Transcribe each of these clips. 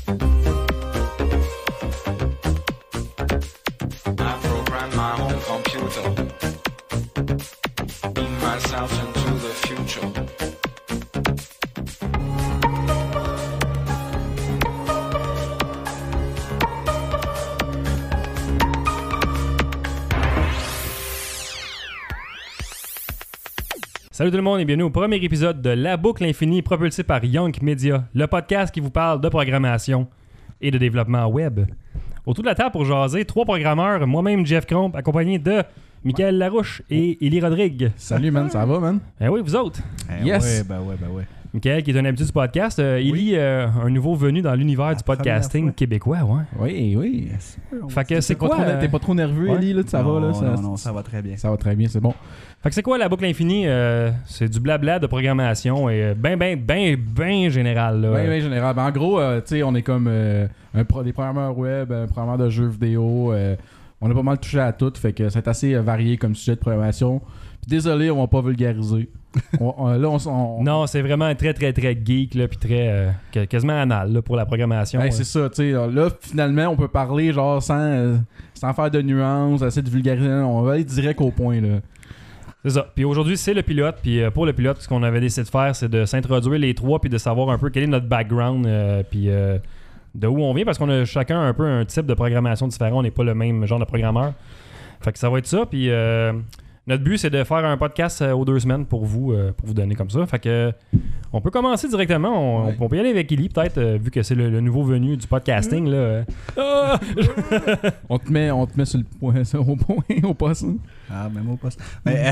Salut tout le monde et bienvenue au premier épisode de La Boucle Infinie propulsé par Yonk Media, le podcast qui vous parle de programmation et de développement web. Autour de la table pour jaser, 3 programmeurs, moi-même Jeff Cromp, accompagné de Michael Larouche et Élie Rodrigue. Salut man, ça va man? Eh oui, vous autres? Yes! Ouais. Michael qui est un habitué du podcast, Élie, un nouveau venu dans l'univers du podcasting québécois, ouais. Oui. Fait que c'est quoi? T'es pas trop nerveux, ouais. Élie, là? Ça va, là? Non, ça va très bien. Ça va très bien, c'est bon. Fait que c'est quoi La Boucle Infinie? C'est du blabla de programmation et ben général, là. Oui, général. Ben, en gros, tu sais, on est comme des programmeurs web, un programmeur de jeux vidéo. On a pas mal touché à tout, fait que c'est assez varié comme sujet de programmation. Puis désolé, on va pas vulgariser. Non, c'est vraiment très geek, là, puis très quasiment anal là, pour la programmation. Ben, c'est ça, tu sais. Là, finalement, on peut parler genre sans faire de nuances, essayer de vulgariser. On va aller direct au point, là. C'est ça. Puis aujourd'hui, c'est le pilote. Puis pour le pilote, ce qu'on avait décidé de faire, c'est de s'introduire les 3 puis de savoir un peu quel est notre background puis de où on vient, parce qu'on a chacun un peu un type de programmation différent. On n'est pas le même genre de programmeur. Fait que ça va être ça. Puis notre but, c'est de faire un podcast aux 2 semaines pour vous donner comme ça. Fait que on peut commencer directement. On peut y aller avec Élie, peut-être, vu que c'est le nouveau venu du podcasting. Là. On te met sur le point, ça, au point, au poste. Ah, même au poste. Mais,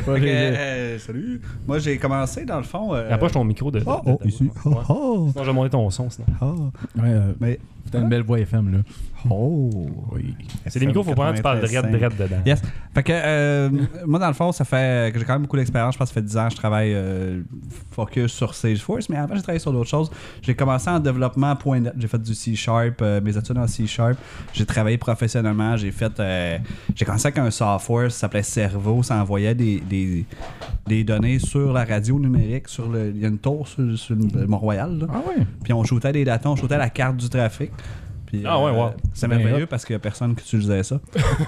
salut. Moi, j'ai commencé, dans le fond... Approche ton micro de ici. Sinon, je vais monter ton son, sinon. Mais t'as une belle voix FM, là. Oui. C'est des micros, faut pas que tu parles de red dedans. Yes. Fait que moi, dans le fond, ça fait que j'ai quand même beaucoup d'expérience. Je pense que ça fait 10 ans que je travaille focus sur Salesforce, mais avant, j'ai travaillé sur d'autres choses. J'ai commencé en développement .NET. J'ai fait du C#, mes études en C#. J'ai travaillé professionnellement. J'ai commencé avec un software, ça s'appelait Cerveau. Ça envoyait des données sur la radio numérique. Il y a une tour sur le Mont-Royal. Là. Ah ouais? Puis on shootait des data, on shootait la carte du trafic. Puis, c'est merveilleux parce qu'il n'y a personne qui utilisait ça.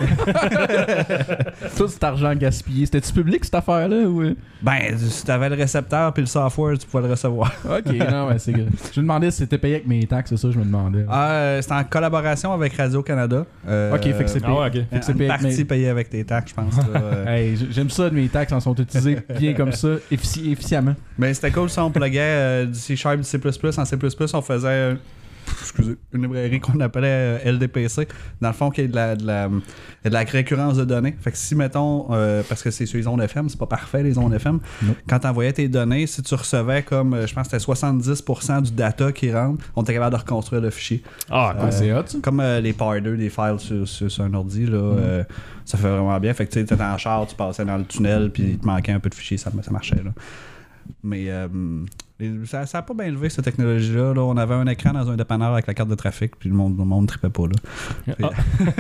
Tout cet argent gaspillé, c'était-tu public cette affaire-là? Ou... Ben, si tu avais le récepteur puis le software, tu pouvais le recevoir. Ok, non, c'est good. Je me demandais si c'était payé avec mes taxes, c'est ça, je me demandais. C'était en collaboration avec Radio-Canada. Ok, fait que c'est payé. Fait que c'est partie payée avec tes taxes, je pense. Hey, j'aime ça, mes taxes en sont utilisées bien comme ça, efficacement. Ben, c'était cool ça, on pluguait du C#, du C++. En C++, on faisait... une librairie qu'on appelait LDPC, dans le fond, qui est de la récurrence de données. Fait que si, mettons, parce que c'est sur les ondes FM, c'est pas parfait, les ondes FM, quand tu envoyais tes données, si tu recevais comme, je pense que c'était 70% du data qui rentre, on était capable de reconstruire le fichier. Ah, cool. C'est hot, ça. Comme les Power 2 des files sur un ordi, là, ça fait vraiment bien. Fait que tu étais en char, tu passais dans le tunnel, puis il te manquait un peu de fichiers, ça marchait, là. Mais ça n'a pas bien levé cette technologie-là. Là. On avait un écran dans un dépanneur avec la carte de trafic, puis le monde tripait pas. Là.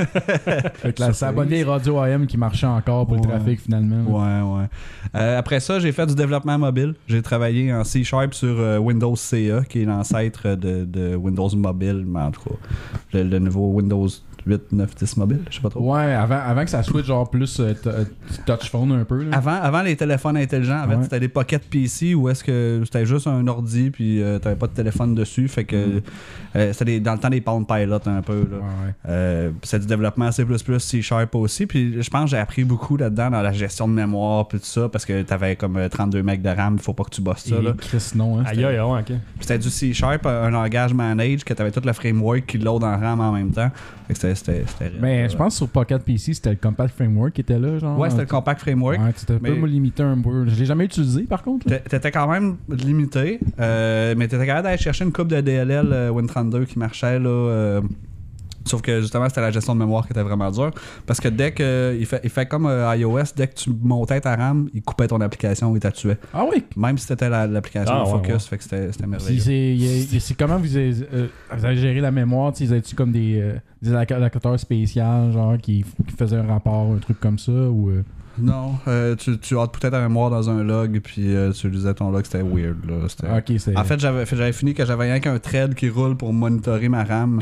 C'est la bonne vieille radio AM qui marchait encore pour le trafic finalement. Ouais. Après ça, j'ai fait du développement mobile. J'ai travaillé en C# sur Windows CE, qui est l'ancêtre de Windows Mobile, mais en tout cas, le nouveau Windows 8, 9, 10 mobile, je sais pas trop. Ouais, avant que ça switch genre plus touch phone un peu. Là. Avant les téléphones intelligents, en fait, c'était des Pocket PC où est-ce que c'était juste un ordi puis t'avais pas de téléphone dessus. Fait que c'était dans le temps des Palm Pilot un peu. Là. C'est du développement C++, C# aussi. Puis je pense que j'ai appris beaucoup là-dedans dans la gestion de mémoire puis tout ça parce que t'avais comme 32 MB de RAM, il faut pas que tu bosses ça. Là. Non, hein, aïe, ok. Puis c'était du C#, un langage manage que t'avais tout le framework qui load en RAM en même temps. Fait que c'était je pense que sur Pocket PC, c'était le Compact Framework qui était là. Genre, ouais, c'était le Compact Framework. Ouais, c'était un peu limité un peu. Je l'ai jamais utilisé par contre. T'étais quand même limité, mais t'étais capable d'aller chercher une coupe de DLL Win32 qui marchait là. Sauf que justement, c'était la gestion de mémoire qui était vraiment dure. Parce que dès que. Il fait comme iOS, dès que tu montais ta RAM, il coupait ton application et tu tué. Ah oui? Même si c'était l'application Focus. Fait que c'était merveilleux. C'est comment vous avez géré la mémoire? Ils avaient-tu comme des allocateurs spéciaux, genre qui faisaient un rapport, un truc comme ça? Ou Non, tu as peut-être un mémoire dans un log, puis tu lisais ton log, c'était weird. Là. Ok, c'est... En fait, j'avais fini que j'avais rien qu'un thread qui roule pour monitorer ma RAM.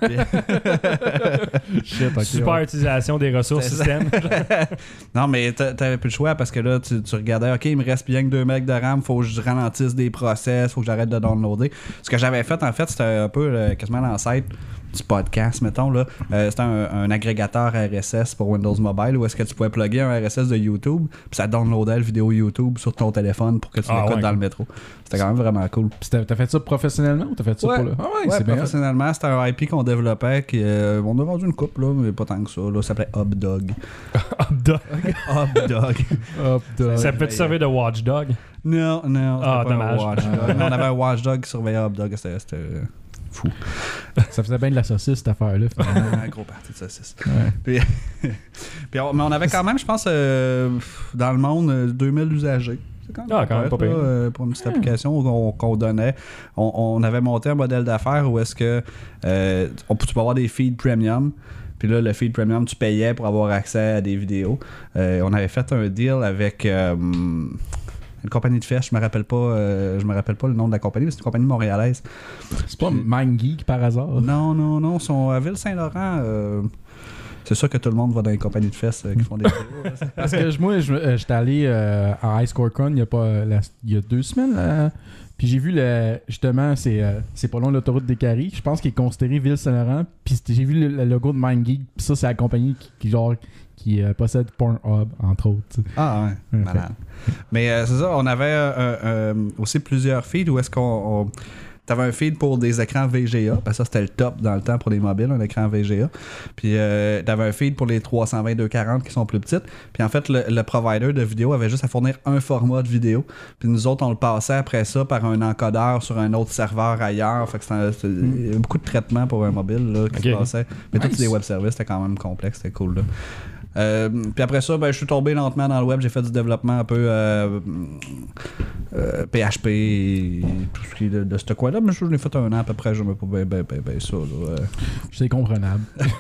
Shit, ok, Super ouais. utilisation des ressources système. Non, mais t'avais plus le choix parce que là, tu regardais, OK, il me reste bien que 2 megs de RAM, faut que je ralentisse des process, faut que j'arrête de downloader. Ce que j'avais fait, en fait, c'était un peu quasiment l'ancêtre du podcast, mettons. Là. C'était un agrégateur RSS pour Windows Mobile où est-ce que tu pouvais plugger un RSS de YouTube, puis ça downloadait le vidéo YouTube sur ton téléphone pour que tu l'écoutes dans le métro. C'était quand même vraiment cool. Puis t'as fait ça professionnellement ou t'as fait ça pour le... Ah ouais, c'est bien. Professionnellement, c'était un IP qu'on développait qui on a vendu une coupe là, mais pas tant que ça. Là, ça s'appelait Updog. Updog. Updog. Ça peut te servir de Watchdog? Non, Ah, c'était pas dommage. un Watchdog. On avait un Watchdog qui surveillait Updog, c'était fou. Ça faisait bien de la saucisse, cette affaire-là. Un gros parti de saucisse. Ouais. Mais on avait quand même, je pense, dans le monde, 2000 usagers. C'est quand même pas pire. pour une petite application qu'on donnait. On avait monté un modèle d'affaires où est-ce que tu peux avoir des feeds premium. Puis là, le feed premium, tu payais pour avoir accès à des vidéos. On avait fait un deal avec une compagnie de fesses, je me rappelle pas le nom de la compagnie, mais c'est une compagnie montréalaise. C'est pas MindGeek par hasard? Non, ils sont à Ville-Saint-Laurent. C'est sûr que tout le monde va dans les compagnies de fesses qui font des vidéos. Parce que moi, j'étais allé à HighScoreCon il y a 2 semaines. Puis j'ai vu justement, c'est pas loin de l'autoroute des Caries. Je pense qu'il est considéré Ville-Saint-Laurent. Puis j'ai vu le logo de MindGeek. Puis ça, c'est la compagnie qui possède Pornhub, entre autres. T'sais. Ah ouais, malade. Mais c'est ça, on avait aussi plusieurs feeds où est-ce qu'on... T'avais un feed pour des écrans VGA, parce que ça c'était le top dans le temps pour les mobiles, un écran VGA. Puis t'avais un feed pour les 320-240 qui sont plus petites. Puis en fait, le provider de vidéo avait juste à fournir un format de vidéo. Puis nous autres, on le passait après ça par un encodeur sur un autre serveur ailleurs. Fait que il y avait beaucoup de traitements pour un mobile là, qui se passait. Mais tous les web services, c'était quand même complexe, c'était cool là. Puis après ça, je suis tombé lentement dans le web, j'ai fait du développement un peu PHP et tout ce qui est de ce coin-là, mais je l'ai fait un an à peu près, je me pas bien ça. C'est comprenable.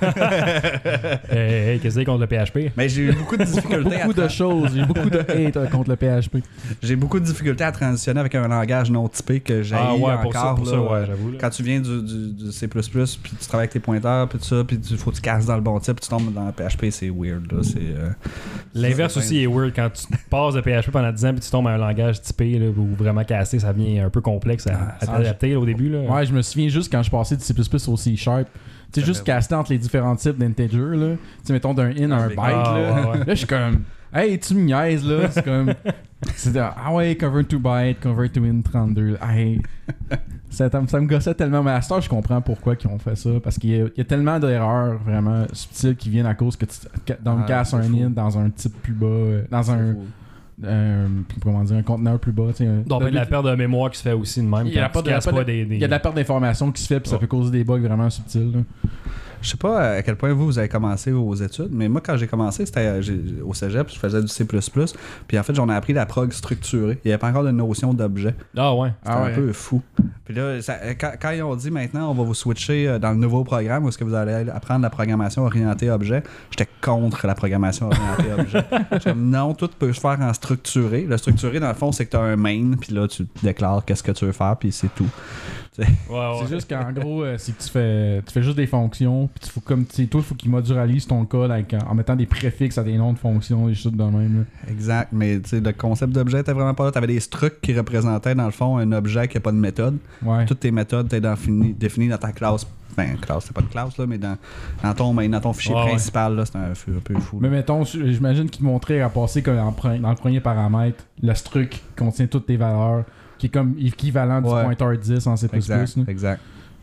Hey, qu'est-ce que c'est contre le PHP? Mais j'ai eu beaucoup de difficultés. Beaucoup de choses, j'ai beaucoup de hate contre le PHP. J'ai beaucoup de difficultés à transitionner avec un langage non typé que j'ai encore. Pour ça, j'avoue. Quand tu viens du C++, puis tu travailles avec tes pointeurs, puis tout ça, puis il faut que tu casses dans le bon type, puis tu tombes dans le PHP, c'est weird. Là, l'inverse aussi est weird quand tu passes de PHP pendant 10 ans puis tu tombes à un langage typé là, ou vraiment cassé, ça devient un peu complexe à t'adapter là, au début. Là. Ouais, je me souviens juste quand je passais du C++ au C#. Tu sais, juste casté entre les différents types d'integers, là. Tu sais, mettons d'un int à un byte, là. Ouais. Là, je suis comme, hey, tu me niaises, là. C'est comme, convert to byte, convert to int 32. Hey. Ça me gossait tellement. Mais à ce temps, je comprends pourquoi ils ont fait ça. Parce qu'il y a tellement d'erreurs vraiment subtiles qui viennent à cause que tu casses un int dans un type plus bas, dans un conteneur plus bas. Donc, de la perte de mémoire qui se fait aussi de même. Il y a de la perte d'information qui se fait, puis ça peut causer des bugs vraiment subtils. Là. Je sais pas à quel point vous avez commencé vos études, mais moi, quand j'ai commencé, c'était au cégep, je faisais du C++, puis en fait, j'en ai appris la prog structurée. Il n'y avait pas encore de notion d'objet. Ah ouais. C'était un peu fou. Puis là, quand ils ont dit maintenant, on va vous switcher dans le nouveau programme où est-ce que vous allez apprendre la programmation orientée objet, j'étais contre la programmation orientée objet. J'étais comme, non, tout peut se faire en structuré. Le structuré, dans le fond, c'est que tu as un main, puis là, tu déclares qu'est-ce que tu veux faire, puis c'est tout. C'est juste qu'en gros, c'est que tu fais juste des fonctions, puis il faut qu'il modulise ton code en mettant des préfixes à des noms de fonctions, des choses de même. Là. Exact, mais le concept d'objet était vraiment pas là. Tu avais des structs qui représentaient, dans le fond, un objet qui n'a pas de méthode. Ouais. Toutes tes méthodes étaient définies dans ta classe. Classe, c'est pas une classe, là, mais dans ton fichier principal, là, c'était un peu fou. Mais mettons, j'imagine qu'il te montrait à passer comme dans le premier paramètre, le struct contient toutes tes valeurs, qui est comme équivalent du pointeur 10 en C++. Exact.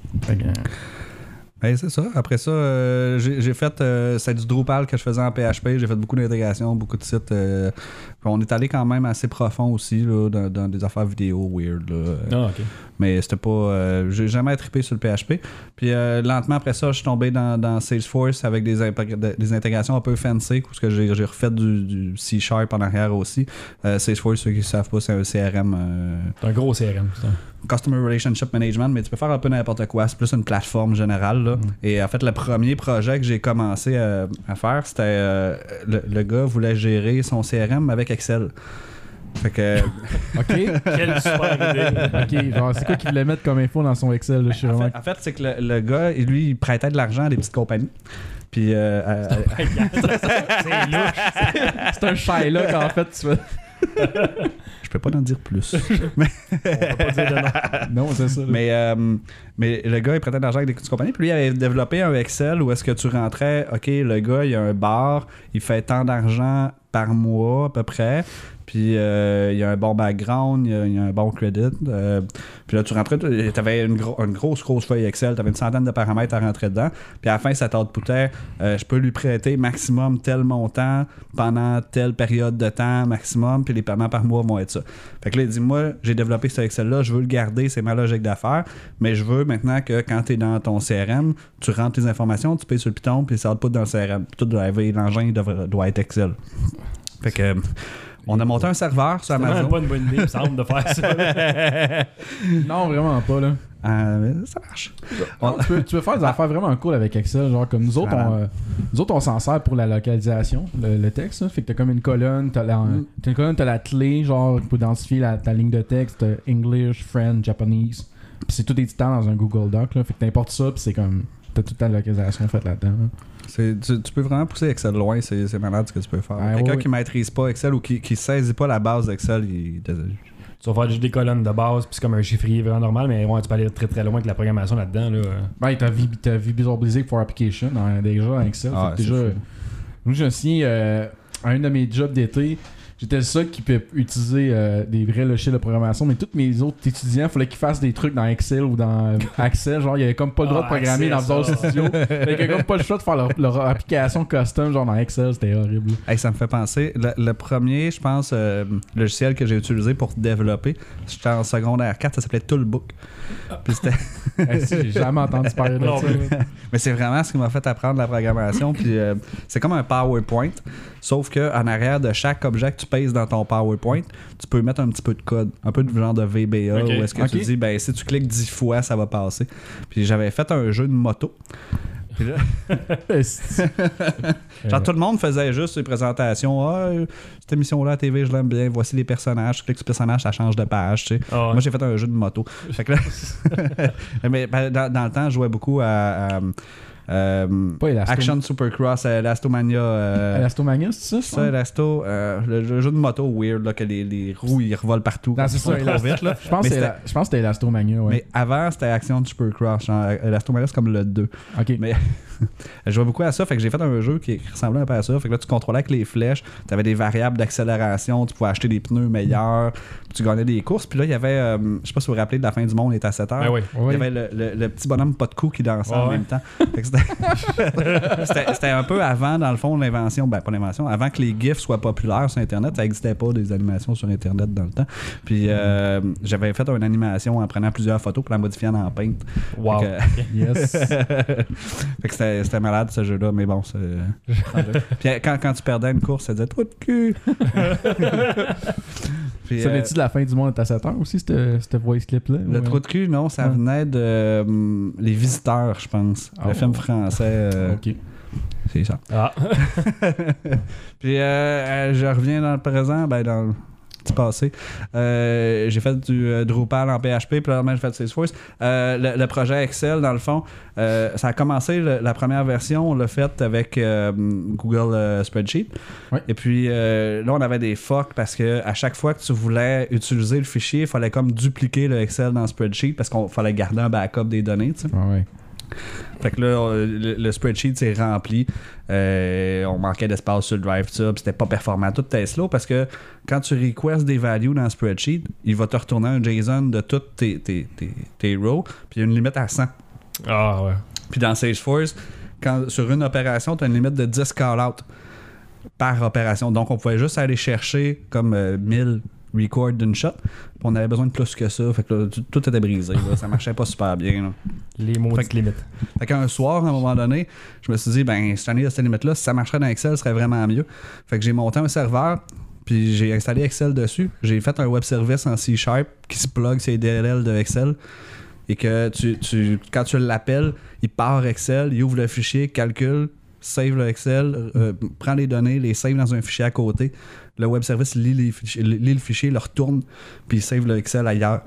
Ben, c'est ça. Après ça, j'ai fait c'est du Drupal que je faisais en PHP. J'ai fait beaucoup d'intégration, beaucoup de sites. On est allé quand même assez profond aussi là, dans des affaires vidéo weird. Là. OK. Mais c'était pas. J'ai jamais trippé sur le PHP. Puis lentement après ça, je suis tombé dans Salesforce avec des intégrations un peu fancy, parce que j'ai refait du C# en arrière aussi. Salesforce, ceux qui ne savent pas, c'est un CRM. C'est un gros CRM, ça. Customer Relationship Management, mais tu peux faire un peu n'importe quoi. C'est plus une plateforme générale. Là. Et en fait, le premier projet que j'ai commencé à faire, c'était le gars voulait gérer son CRM avec Excel. Fait que. OK. Quelle super idée. OK, genre, c'est quoi qu'il voulait mettre comme info dans son Excel? Là, je suis vraiment... En fait, c'est que le gars, lui, il prêtait de l'argent à des petites compagnies. Puis. C'est louche. C'est un Shylock, en fait. Tu fais... Je peux pas en dire plus. On va pas dire de nom. Non, c'est ça. Là. Mais le gars, il prêtait de l'argent avec des petites compagnies. Puis lui, il avait développé un Excel où est-ce que tu rentrais, OK, le gars, il a un bar, il fait tant d'argent par mois à peu près. Puis il y a un bon background, il y a un bon credit. Puis là, tu rentrais, tu avais une grosse feuille Excel, tu avais une centaine de paramètres à rentrer dedans. Puis à la fin, ça t'outputait, je peux lui prêter maximum tel montant pendant telle période de temps maximum, puis les paiements par mois vont être ça. Fait que là, il dit, moi, j'ai développé ce Excel-là, je veux le garder, c'est ma logique d'affaires, mais je veux maintenant que quand tu es dans ton CRM, tu rentres tes informations, tu payes sur le Python, puis ça output dans le CRM. Puis tout l'engin doit être Excel. Fait que... on a monté un serveur sur Amazon. C'est pas une bonne idée, il me semble, de faire ça. Non, vraiment pas, là. Ça marche. Non, tu peux faire des affaires vraiment cool avec Excel. Genre, comme nous autres, on s'en sert pour la localisation, le texte. Là. Fait que t'as comme une colonne, t'as la clé, genre, pour identifier ta ligne de texte, English, French, Japanese. Puis c'est tout éditant dans un Google Doc. Là. Fait que t'importes ça, puis c'est comme. T'as toute ta localisation faite là-dedans. Là. Tu peux vraiment pousser Excel loin, c'est malade ce que tu peux faire. Quelqu'un qui maîtrise pas Excel ou qui saisit pas la base d'Excel, Tu vas faire juste des colonnes de base, puis c'est comme un chiffrier vraiment normal, mais ouais, tu peux aller très très loin avec la programmation là-dedans. Là. Ben, t'as Visual Basic for Application déjà dans Excel. Déjà, nous, je me souviens, à un de mes jobs d'été, j'étais le seul qui peut utiliser des vrais logiciels de programmation, mais tous mes autres étudiants, il fallait qu'ils fassent des trucs dans Excel ou dans Access. Genre, il y avait comme pas le droit de programmer dans Visual Studio. Fait qu'il y avait comme pas le choix de faire leur application custom, genre dans Excel. C'était horrible. Hey, ça me fait penser, le premier, je pense, logiciel que j'ai utilisé pour développer, j'étais en secondaire 4, ça s'appelait Toolbook. Puis c'était... j'ai jamais entendu parler de ça. Mais c'est vraiment ce qui m'a fait apprendre la programmation. Puis c'est comme un PowerPoint, sauf qu'en arrière de chaque objet que tu pèses dans ton PowerPoint, tu peux mettre un petit peu de code, un peu de genre de VBA, où est-ce que tu dis, ben si tu cliques 10 fois, ça va passer. Puis j'avais fait un jeu de moto. Puis là, genre tout le monde faisait juste ses présentations. Cette émission-là à TV, je l'aime bien. Voici les personnages. Tu cliques sur le personnage, ça change de page. Tu sais. Moi, j'ai fait un jeu de moto. Fait que là, mais dans le temps, je jouais beaucoup à Action Supercross, Elastomania. Elastomania, c'est ça? Ça, Elasto. Le jeu de moto weird, là, que les roues ils revolent partout. Non, c'est ça, trop vite, là. Je pense que c'était Elastomania, ouais. Mais avant, c'était Action Supercross. Elastomania, c'est comme le 2. Ok. Mais je jouais beaucoup à ça, fait que j'ai fait un jeu qui ressemblait un peu à ça. Fait que là, tu contrôlais avec les flèches, tu avais des variables d'accélération, tu pouvais acheter des pneus meilleurs, puis tu gagnais des courses. Puis là, il y avait, je sais pas si vous vous rappelez de La fin du monde est à 7 heures. Ben oui. Il y avait le petit bonhomme pas de cou qui dansait en même temps. Fait que c'était un peu avant, dans le fond, l'invention, ben pas l'invention, avant que les GIFs soient populaires sur Internet. Ça n'existait pas des animations sur Internet dans le temps. Puis j'avais fait une animation en prenant plusieurs photos pour la modifier en Paint. Wow. Yes. Fait que c'était malade ce jeu-là, mais bon, puis quand tu perdais une course, ça disait trou de cul. Puis, ça venait-tu de La fin du monde à 7 heures aussi, cette voice clip-là? Le trou de cul, non, ça venait de Les Visiteurs, je pense. Le film français. Ok. C'est ça. Ah. Puis je reviens dans le présent, ben dans le petit passé. J'ai fait du Drupal en PHP, puis là, j'ai fait Salesforce. Le projet Excel, dans le fond, ça a commencé, la première version, on l'a fait avec Google Spreadsheet. Ouais. Et puis là, on avait des fucks parce que à chaque fois que tu voulais utiliser le fichier, il fallait comme dupliquer le Excel dans Spreadsheet parce qu'il fallait garder un backup des données, tu sais. Ah ouais. Fait que là, le spreadsheet s'est rempli. On manquait d'espace sur le drive, ça, puis c'était pas performant. Tout était slow parce que quand tu requestes des values dans le spreadsheet, il va te retourner un JSON de toutes tes rows, puis il y a une limite à 100. Ah ouais. Puis dans Salesforce, sur une opération, tu as une limite de 10 call-out par opération. Donc, on pouvait juste aller chercher comme 1000 record d'une shot. Puis on avait besoin de plus que ça. Fait que là, tout était brisé. Là. Ça marchait pas super bien. Là. Les maudites limites. Fait qu'un soir, à un moment donné, je me suis dit, ben, cette année, à cette limite-là, si ça marcherait dans Excel, ce serait vraiment mieux. Fait que j'ai monté un serveur. puis j'ai installé Excel dessus. J'ai fait un web service en C# qui se plug sur les DLL de Excel. Et que quand tu l'appelles, il part Excel, il ouvre le fichier, calcule, save le Excel, prend les données, les save dans un fichier à côté. Le web service lit le fichier, le retourne, puis il save le Excel ailleurs.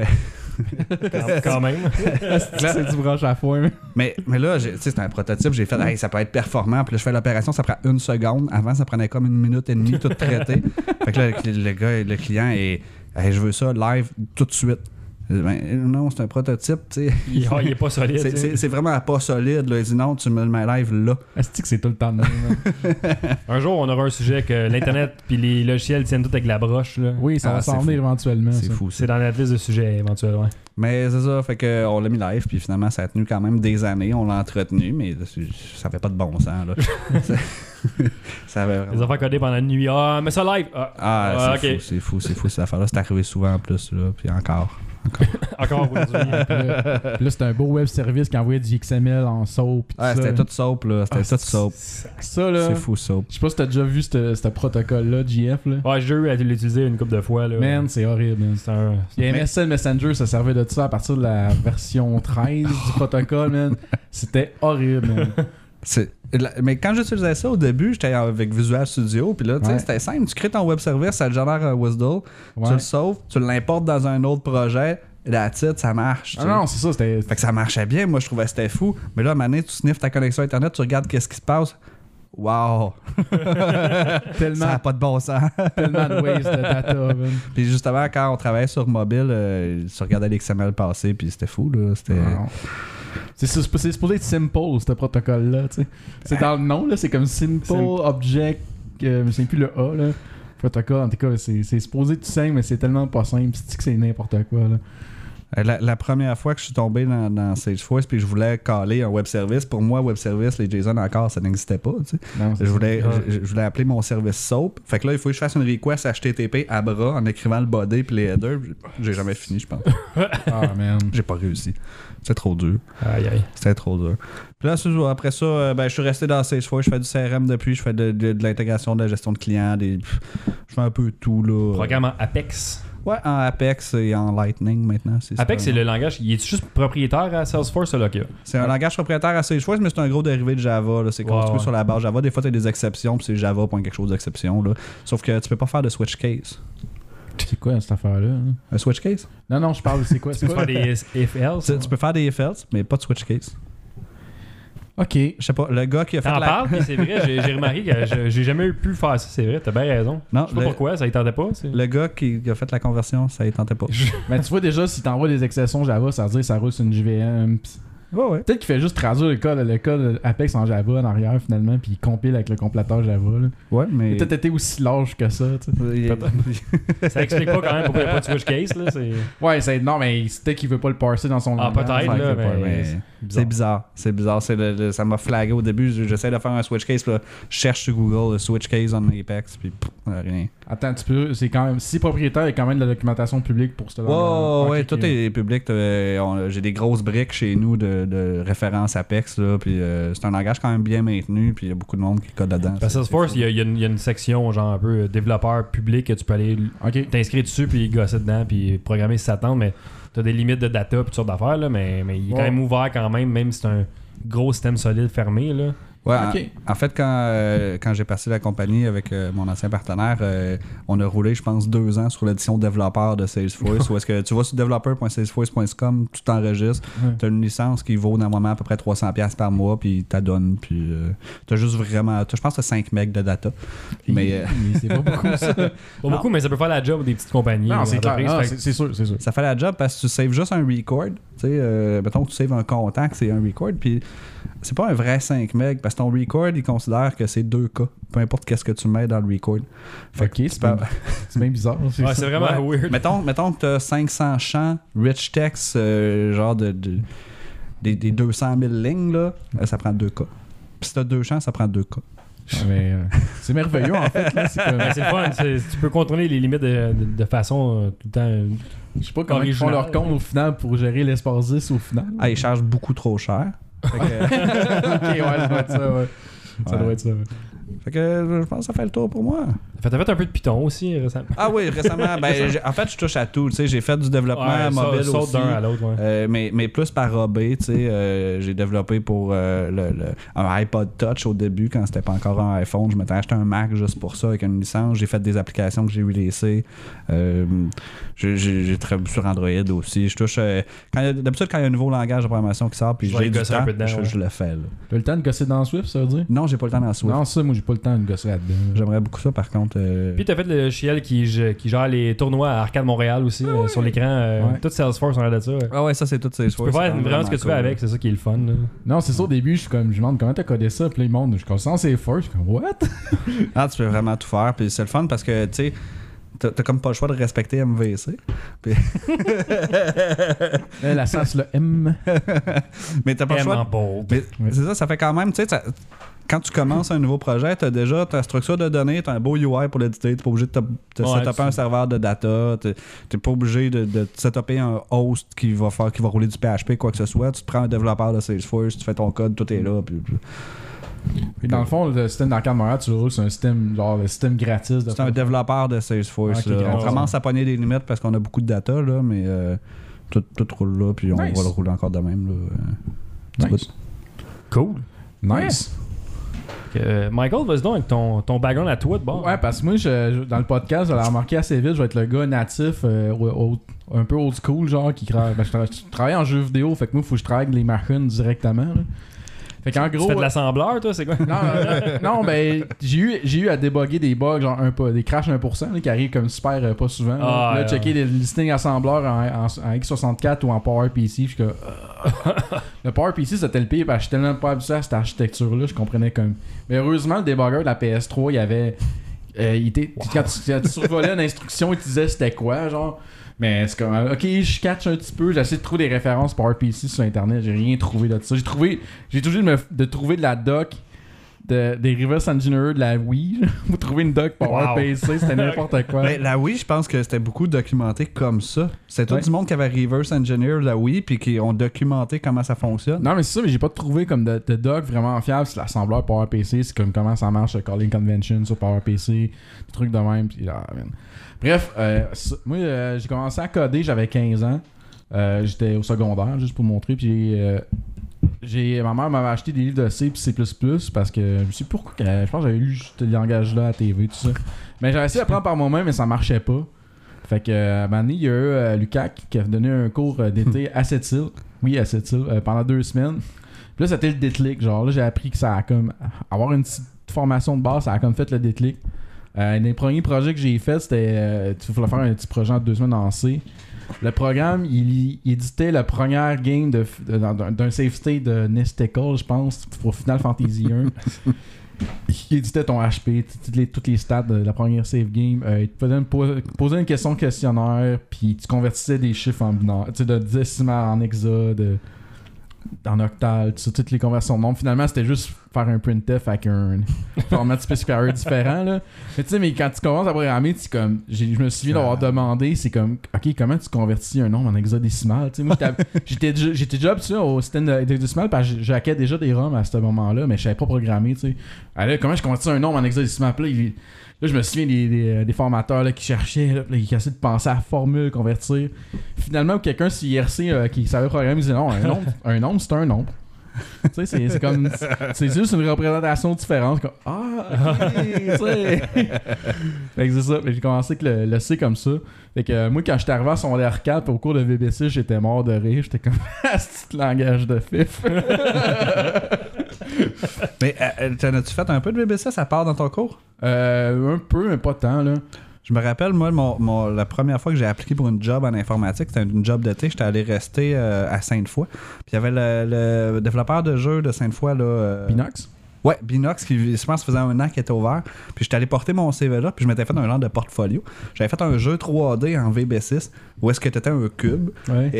Quand même. C'est du branche à foin. Mais là, c'est un prototype, j'ai fait, hey, ça peut être performant. Puis là, je fais l'opération, ça prend 1 seconde. Avant, ça prenait comme 1 minute et demie, tout traité. Fait que là, le client est, hey, je veux ça live tout de suite. Ben, non, c'est un prototype, tu sais. Il est pas solide. C'est vraiment pas solide. Là. Il dit non, tu me le mets live là. Est-ce que c'est tout le temps de même? Un jour, on aura un sujet que l'Internet puis les logiciels tiennent tout avec la broche. Là. Oui, ça va s'en venir éventuellement. C'est ça. fou. C'est dans la liste de sujets éventuellement. Mais c'est ça, fait qu'on l'a mis live, puis finalement, ça a tenu quand même des années. On l'a entretenu, mais ça fait pas de bon sens. Là. Ça avait vraiment... Les affaires codées pendant la nuit. Ah, mais ça live! C'est fou, cette affaire-là. C'est arrivé souvent en plus, là, puis encore. Encore aujourd'hui. Puis là, c'était un beau web service qui envoyait du XML en SOAP. C'était tout SOAP, là. C'était tout SOAP. Ça, là. C'est fou, SOAP. Je sais pas si t'as déjà vu ce protocole-là, JF. Là. Ouais, j'ai eu à l'utiliser une couple de fois. Là. Man, c'est horrible. Man. Il y a MSN Messenger, ça servait de ça à partir de la version 13 du protocole, man. C'était horrible, man. Mais quand j'utilisais ça au début, j'étais avec Visual Studio, puis là, tu sais, c'était simple. Tu crées ton web service, ça te génère un WSDL, tu le sauves, tu l'importes dans un autre projet, et that's it, ça marche. Ah non, c'est ça, c'était... Fait que ça marchait bien, moi je trouvais que c'était fou. Mais là, à un moment donné, tu sniffes ta connexion Internet, tu regardes qu'est-ce qui se passe. Wow! Tellement, ça n'a pas de bon sens. tellement de waste de data, man. Puis justement, quand on travaillait sur mobile, tu regardais l'XML passer, puis c'était fou, là. C'était... C'est supposé être simple, ce protocole-là, tu sais. C'est dans le nom, là, c'est comme Simple Object, je sais plus le A, là. Protocole, en tout cas, c'est supposé être simple, mais c'est tellement pas simple, c'est que c'est n'importe quoi, là. La première fois que je suis tombé dans Salesforce puis je voulais caler un web service, pour moi, web service, les JSON encore, ça n'existait pas. Tu sais. Non, je voulais appeler mon service SOAP. Fait que là, il faut que je fasse une request HTTP à bras en écrivant le body puis les headers. J'ai jamais fini, je pense. Ah, man. J'ai pas réussi. C'était trop dur. Aïe, aïe. C'était trop dur. Puis là, après ça, je suis resté dans Salesforce. Je fais du CRM depuis. Je fais de l'intégration, de la gestion de clients. Je fais un peu tout, là. Programme en Apex. Ouais, en Apex et en Lightning maintenant. Apex, c'est le langage. Il est juste propriétaire à Salesforce, là, c'est un langage propriétaire à Salesforce, mais c'est un gros dérivé de Java. Là. C'est construit sur la base Java. Des fois, tu as des exceptions, puis c'est Java pour quelque chose d'exception. Là. Sauf que tu peux pas faire de switch case. C'est quoi cette affaire-là? Hein? Un switch case? Non, je parle, c'est quoi? Tu peux faire des if-else. Tu peux faire des if-else, mais pas de switch case. Ok. Je sais pas, le gars qui a fait T'en parles, puis c'est vrai, j'ai remarqué que j'ai jamais pu faire ça, c'est vrai, t'as bien raison. Non, je sais pas pourquoi, ça y tentait pas. Le gars qui a fait la conversion, ça y tentait pas. Mais tu vois déjà, si t'envoies des exceptions Java, ça veut dire que ça roule sur une JVM. Ouais. Peut-être qu'il fait juste traduire le code Apex en Java en arrière finalement, puis il compile avec le compilateur Java. Là. Ouais, mais. Il a peut-être été aussi large que ça. Ça explique pas quand même pourquoi il n'y a pas de switch case. Là, ouais, non, mais c'est peut-être qu'il veut pas le parser dans son langage. Peut-être, là, mais. C'est bizarre. C'est bizarre. Ça m'a flagué au début. J'essaie de faire un switch case. Là. Je cherche sur Google le switch case on Apex. Puis rien. Attends un petit peu. C'est quand même. Si propriétaire, il y a quand même de la documentation publique pour ce langage. Ouais, tout est public. J'ai des grosses briques chez nous de référence Apex. Là, puis c'est un langage quand même bien maintenu. Puis il y a beaucoup de monde qui code dedans. Parce que Salesforce, il y a une section genre un peu développeur public que tu peux aller t'inscrire dessus. Puis gosser dedans. Puis programmer si ça tente. Mais t'as des limites de data et toutes sortes d'affaires, là, mais il est quand même ouvert quand même si c'est un gros système solide fermé. Là. Ouais, en fait, quand j'ai passé la compagnie avec mon ancien partenaire, on a roulé, je pense, 2 ans sur l'édition développeur de Salesforce. Où est-ce que tu vas sur developer.salesforce.com, tu t'enregistres, tu as une licence qui vaut normalement à peu près 300$ par mois, puis t'adonnes, puis tu as juste vraiment, je pense que tu as 5 megs de data. Mais c'est pas beaucoup ça. Pas beaucoup, mais ça peut faire la job des petites compagnies. Non, c'est clair. C'est sûr. Ça fait la job parce que tu saves juste un record. Tu sais, mettons que tu saves un contact, c'est un record, puis c'est pas un vrai 5 MB parce que ton record, il considère que c'est 2K. Peu importe qu'est-ce que tu mets dans le record. Fait que c'est bien bizarre. Ouais, c'est vraiment weird. Mettons que tu as 500 champs, rich text, genre des 200 000 lignes, là, ça prend 2K. Puis si tu as 2 champs, ça prend 2K. Mais c'est merveilleux en fait. Là, c'est le fun. Tu peux contrôler les limites de façon tout le temps. Je sais pas comment ils font leur compte au final pour gérer l'espace 10 au final. Ah, ils chargent beaucoup trop cher. Ok, ouais, ça doit être ça, ouais. Ça doit être ça, ouais. Fait que je pense que ça fait le tour pour moi. Ça T'as fait un peu de Python aussi récemment. Ah oui, récemment. En fait, je touche à tout. Tu sais, j'ai fait du développement mobile saute aussi. d'un à l'autre, ouais. Mais plus par hobby, tu sais. J'ai développé pour un iPod Touch au début, quand c'était pas encore un iPhone. Je m'étais acheté un Mac juste pour ça, avec une licence. J'ai fait des applications que j'ai releasées. J'ai travaillé sur Android aussi. Je touche... d'habitude, quand il y a un nouveau langage de programmation qui sort, puis j'ai du temps, je le fais. T'as le temps de gosser dans Swift, ça veut dire? Non, j'ai pas le temps dans Swift. Non, ça, moi, j'ai pas le temps de gosser là-dedans. J'aimerais beaucoup ça, par contre. Puis t'as fait le logiciel qui gère les tournois à Arcade Montréal aussi, sur l'écran. Tout Salesforce, on a de ça. Ah ouais, ça, c'est tout Salesforce. Tu peux faire vraiment ce que tu veux avec, c'est ça qui est le fun. Là. Non, c'est ça, au début, je me demande comment t'as codé ça, puis là, ils montrent, je connais Salesforce, je suis comme, what? Ah, tu peux vraiment tout faire, puis c'est le fun parce que, tu sais, t'as comme pas le choix de respecter MVC. Puis... La sens, le M. Mais t'as pas le choix. En bold. Mais c'est ça fait quand même, tu sais, quand tu commences un nouveau projet, t'as déjà ta structure de données, t'as un beau UI pour l'éditer, t'es pas obligé de te setuper un serveur de data, t'es pas obligé de te setuper un host qui va rouler du PHP, quoi que ce soit. Tu te prends un développeur de Salesforce, tu fais ton code, tout est là. Puis dans le fond, le système d'Arcade Montréal, tu le roules, c'est un système, genre le système gratis. C'est un développeur de Salesforce. On commence à pogner des limites parce qu'on a beaucoup de data, là, mais tout roule là, puis on va le rouler encore de même. Là, nice. Cool. Nice. Michael, vas-y donc avec ton background à toi de bord. Ouais, parce que moi, dans le podcast, je l'ai remarqué assez vite, je vais être le gars natif, un peu old school, genre, qui je travaille en jeu vidéo, fait que moi, il faut que je travaille avec les machines directement. Là. Fait qu'en gros. Tu fais de l'assembleur, toi, c'est quoi? Non, ben, j'ai eu à débugger des bugs, genre des crashs 1%, là, qui arrivent comme super pas souvent. Là, checker des listings assembleurs en x64 ou en PowerPC. Je suis comme. Le PowerPC, c'était le pire, parce que je suis tellement pas habitué à cette architecture-là, je comprenais comme. Mais heureusement, le débugger de la PS3, il y avait. Quand tu survolais une instruction, il te disait c'était quoi, genre. Mais c'est comme, ok, je catch un petit peu, j'essaie de trouver des références PowerPC sur internet, j'ai rien trouvé de ça. J'ai toujours de trouver de la doc des reverse engineers de la Wii pour trouver une doc PowerPC, c'était n'importe quoi. Mais la Wii, je pense que c'était beaucoup documenté comme ça. C'était tout du monde qui avait reverse engineer la Wii puis qui ont documenté comment ça fonctionne. Non, mais c'est ça, mais j'ai pas trouvé comme de doc vraiment fiable sur l'assembleur PowerPC, c'est comme comment ça marche le calling convention sur PowerPC, des trucs de même. Puis, bref, moi j'ai commencé à coder, j'avais 15 ans. J'étais au secondaire, juste pour montrer. Puis ma mère m'avait acheté des livres de C et C++ parce que je sais pourquoi. Je pense que j'avais lu ce langage-là à la TV, tout ça. Mais j'avais essayé d'apprendre par moi-même, mais ça marchait pas. Fait que, à un moment donné, il y a eu Lucas qui a donné un cours d'été Acetyl. Oui, Acetyl, pendant 2 semaines. Puis là, c'était le déclic. Genre, là, j'ai appris que ça a comme. Avoir une petite formation de base, ça a comme fait le déclic. Les premiers projets que j'ai fait, c'était. Tu voulais faire un petit projet en 2 semaines en C. Le programme, il éditait la première game d'un save state de Nesticle, je pense, pour Final Fantasy 1. Il éditait ton HP, toutes les stats de la première save game. Il te faisait poser une question questionnaire, puis tu convertissais des chiffres en binaire, tu sais, de décimal en hexa, en octal, toutes les conversions de nombres. Finalement, c'était juste faire un printf avec un format de spécifier différent. Là. Mais tu sais, quand tu commences à programmer, je me souviens d'avoir demandé, c'est comme, ok, comment tu convertis un nombre en hexadécimal? Tu sais, moi, j'étais déjà habitué au système hexadécimal parce que j'hackais déjà des ROM à ce moment-là, mais je savais pas programmer. Tu sais. Alors, comment je convertis un nombre en hexadécimal? Puis là, je me souviens des formateurs là, qui cherchaient, là, qui essayaient de penser à la formule, convertir. Finalement, quelqu'un sur IRC qui savait programmer, il disait non, un nombre, c'est un nombre. Tu sais, c'est comme. C'est juste une représentation différente. Comme, ok, tu sais. Fait que c'est ça. J'ai commencé avec le C comme ça. Fait que moi, quand j'étais arrivé à secondaire 4 au cours de VB6, j'étais mort de rire. J'étais comme, ce petit langage de fif. Mais t'en as-tu fait un peu de VB6 à part dans ton cours? Un peu, mais pas tant, là. Je me rappelle, moi, la première fois que j'ai appliqué pour une job en informatique, c'était une job d'été, j'étais allé rester à Sainte-Foy. Puis il y avait le développeur de jeu de Sainte-Foy, là... Binox? Ouais, Binox, qui je pense faisait 1 an qu'il était ouvert. Puis j'étais allé porter mon CV là, puis je m'étais fait un genre de portfolio. J'avais fait un jeu 3D en VB6, où est-ce que t'étais un cube. Ouais.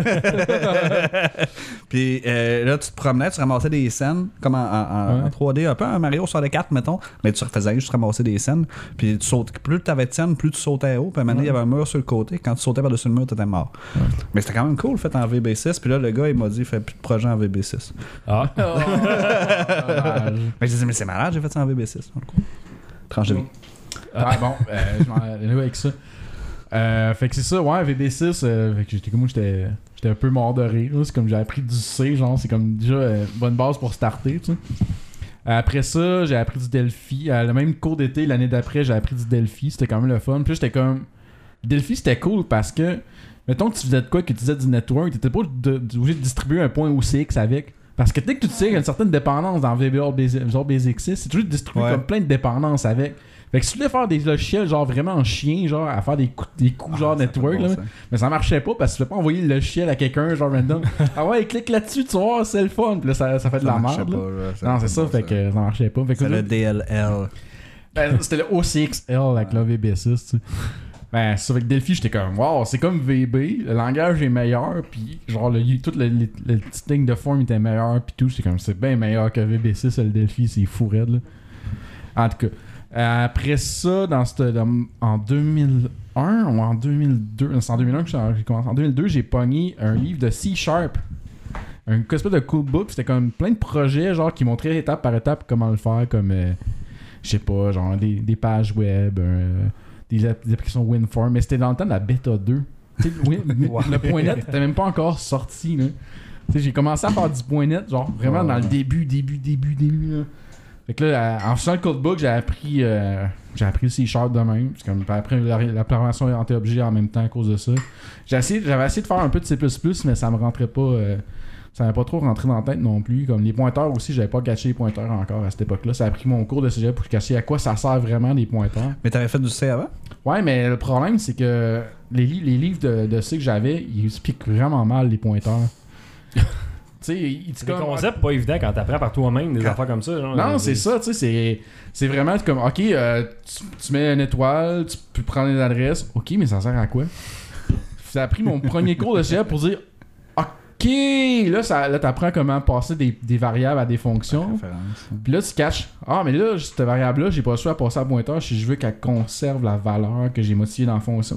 Puis là, tu te promenais, tu ramassais des scènes, comme en 3D, un peu un Mario 64, mettons, mais tu faisais juste ramasser des scènes. Puis tu sautes, plus tu avais de scènes, plus tu sautais haut. Puis maintenant, il y avait un mur sur le côté. Quand tu sautais par-dessus le mur, t'étais mort. Ouais. Mais c'était quand même cool, fait en VB6. Puis là, le gars, il m'a dit, fais plus de projet en VB6. Ah. Mais je disais, mais c'est malade, j'ai fait ça en VB6. Tranche de vie. Ah bon, je m'en allais avec ça. Fait que c'est ça, ouais, VB6, fait que j'étais un peu mort de rire, là. C'est comme j'ai appris du C, genre, c'est comme déjà bonne base pour starter, tu sais. Après ça, j'ai appris du Delphi. Le même cours d'été, l'année d'après, j'ai appris du Delphi, c'était quand même le fun. Puis là, j'étais comme... Delphi, c'était cool parce que, mettons que tu faisais de quoi, que tu faisais du network, t'étais pas obligé de distribuer un point OCX avec. Parce que dès que tu sais qu'il y a une certaine dépendance dans VBA Basic 6, c'est toujours de distribuer comme plein de dépendances avec. Fait que si tu voulais faire des logiciels genre vraiment en chien, genre à faire des coups genre network, là, mais ça marchait pas parce que tu pouvais pas envoyer le logiciel à quelqu'un genre random. Ah ouais, clique là-dessus, tu vas voir, c'est le fun. Puis là, ça fait de la merde. Non, c'est ça, fait que ça marchait pas. C'est le DLL. Ben, c'était le OCXL avec le VB6, tu sais. Ben, c'est avec Delphi, j'étais comme, wow, c'est comme VB, le langage est meilleur, puis genre, toute la petite ligne de forme était meilleure, puis tout, j'étais comme, c'est bien meilleur que VB6, le Delphi, c'est fou raide, là. En tout cas, après ça, en 2001 ou en 2002, c'est en 2001 que j'ai commencé, en 2002, j'ai pogné un livre de C#, un espèce de cool book, c'était comme plein de projets, genre, qui montraient étape par étape comment le faire, comme, je sais pas, genre, des pages web, des applications WinForm, mais c'était dans le temps de la bêta 2. Le .NET n'était même pas encore sorti. Là. J'ai commencé à faire du .NET, genre vraiment dans le début. Là. Fait que là, en faisant le codebook, j'ai appris le C# de même. C'est comme, après, la programmation orientée-objet en même temps à cause de ça. J'avais essayé de faire un peu de C++, mais ça me rentrait pas... ça n'avait pas trop rentré dans la tête non plus. Comme les pointeurs aussi, j'avais pas caché les pointeurs encore à cette époque-là. Ça a pris mon cours de cégep pour cacher à quoi ça sert vraiment les pointeurs. Mais t'avais fait du C avant? Ouais, mais le problème, c'est que les livres de C que j'avais, ils expliquent vraiment mal les pointeurs. Tu sais, c'est des concepts pas évidents quand t'apprends par toi-même des affaires comme ça. Genre, non, c'est ça, tu sais, c'est vraiment comme, ok, tu mets une étoile, tu peux prendre une adresse, ok, mais ça sert à quoi? Ça a pris mon premier cours de cégep pour dire, ok, là t'apprends comment passer des variables à des fonctions. Puis là tu catches, mais là cette variable là j'ai pas le choix à passer à pointeur si je veux qu'elle conserve la valeur que j'ai modifiée dans la fonction.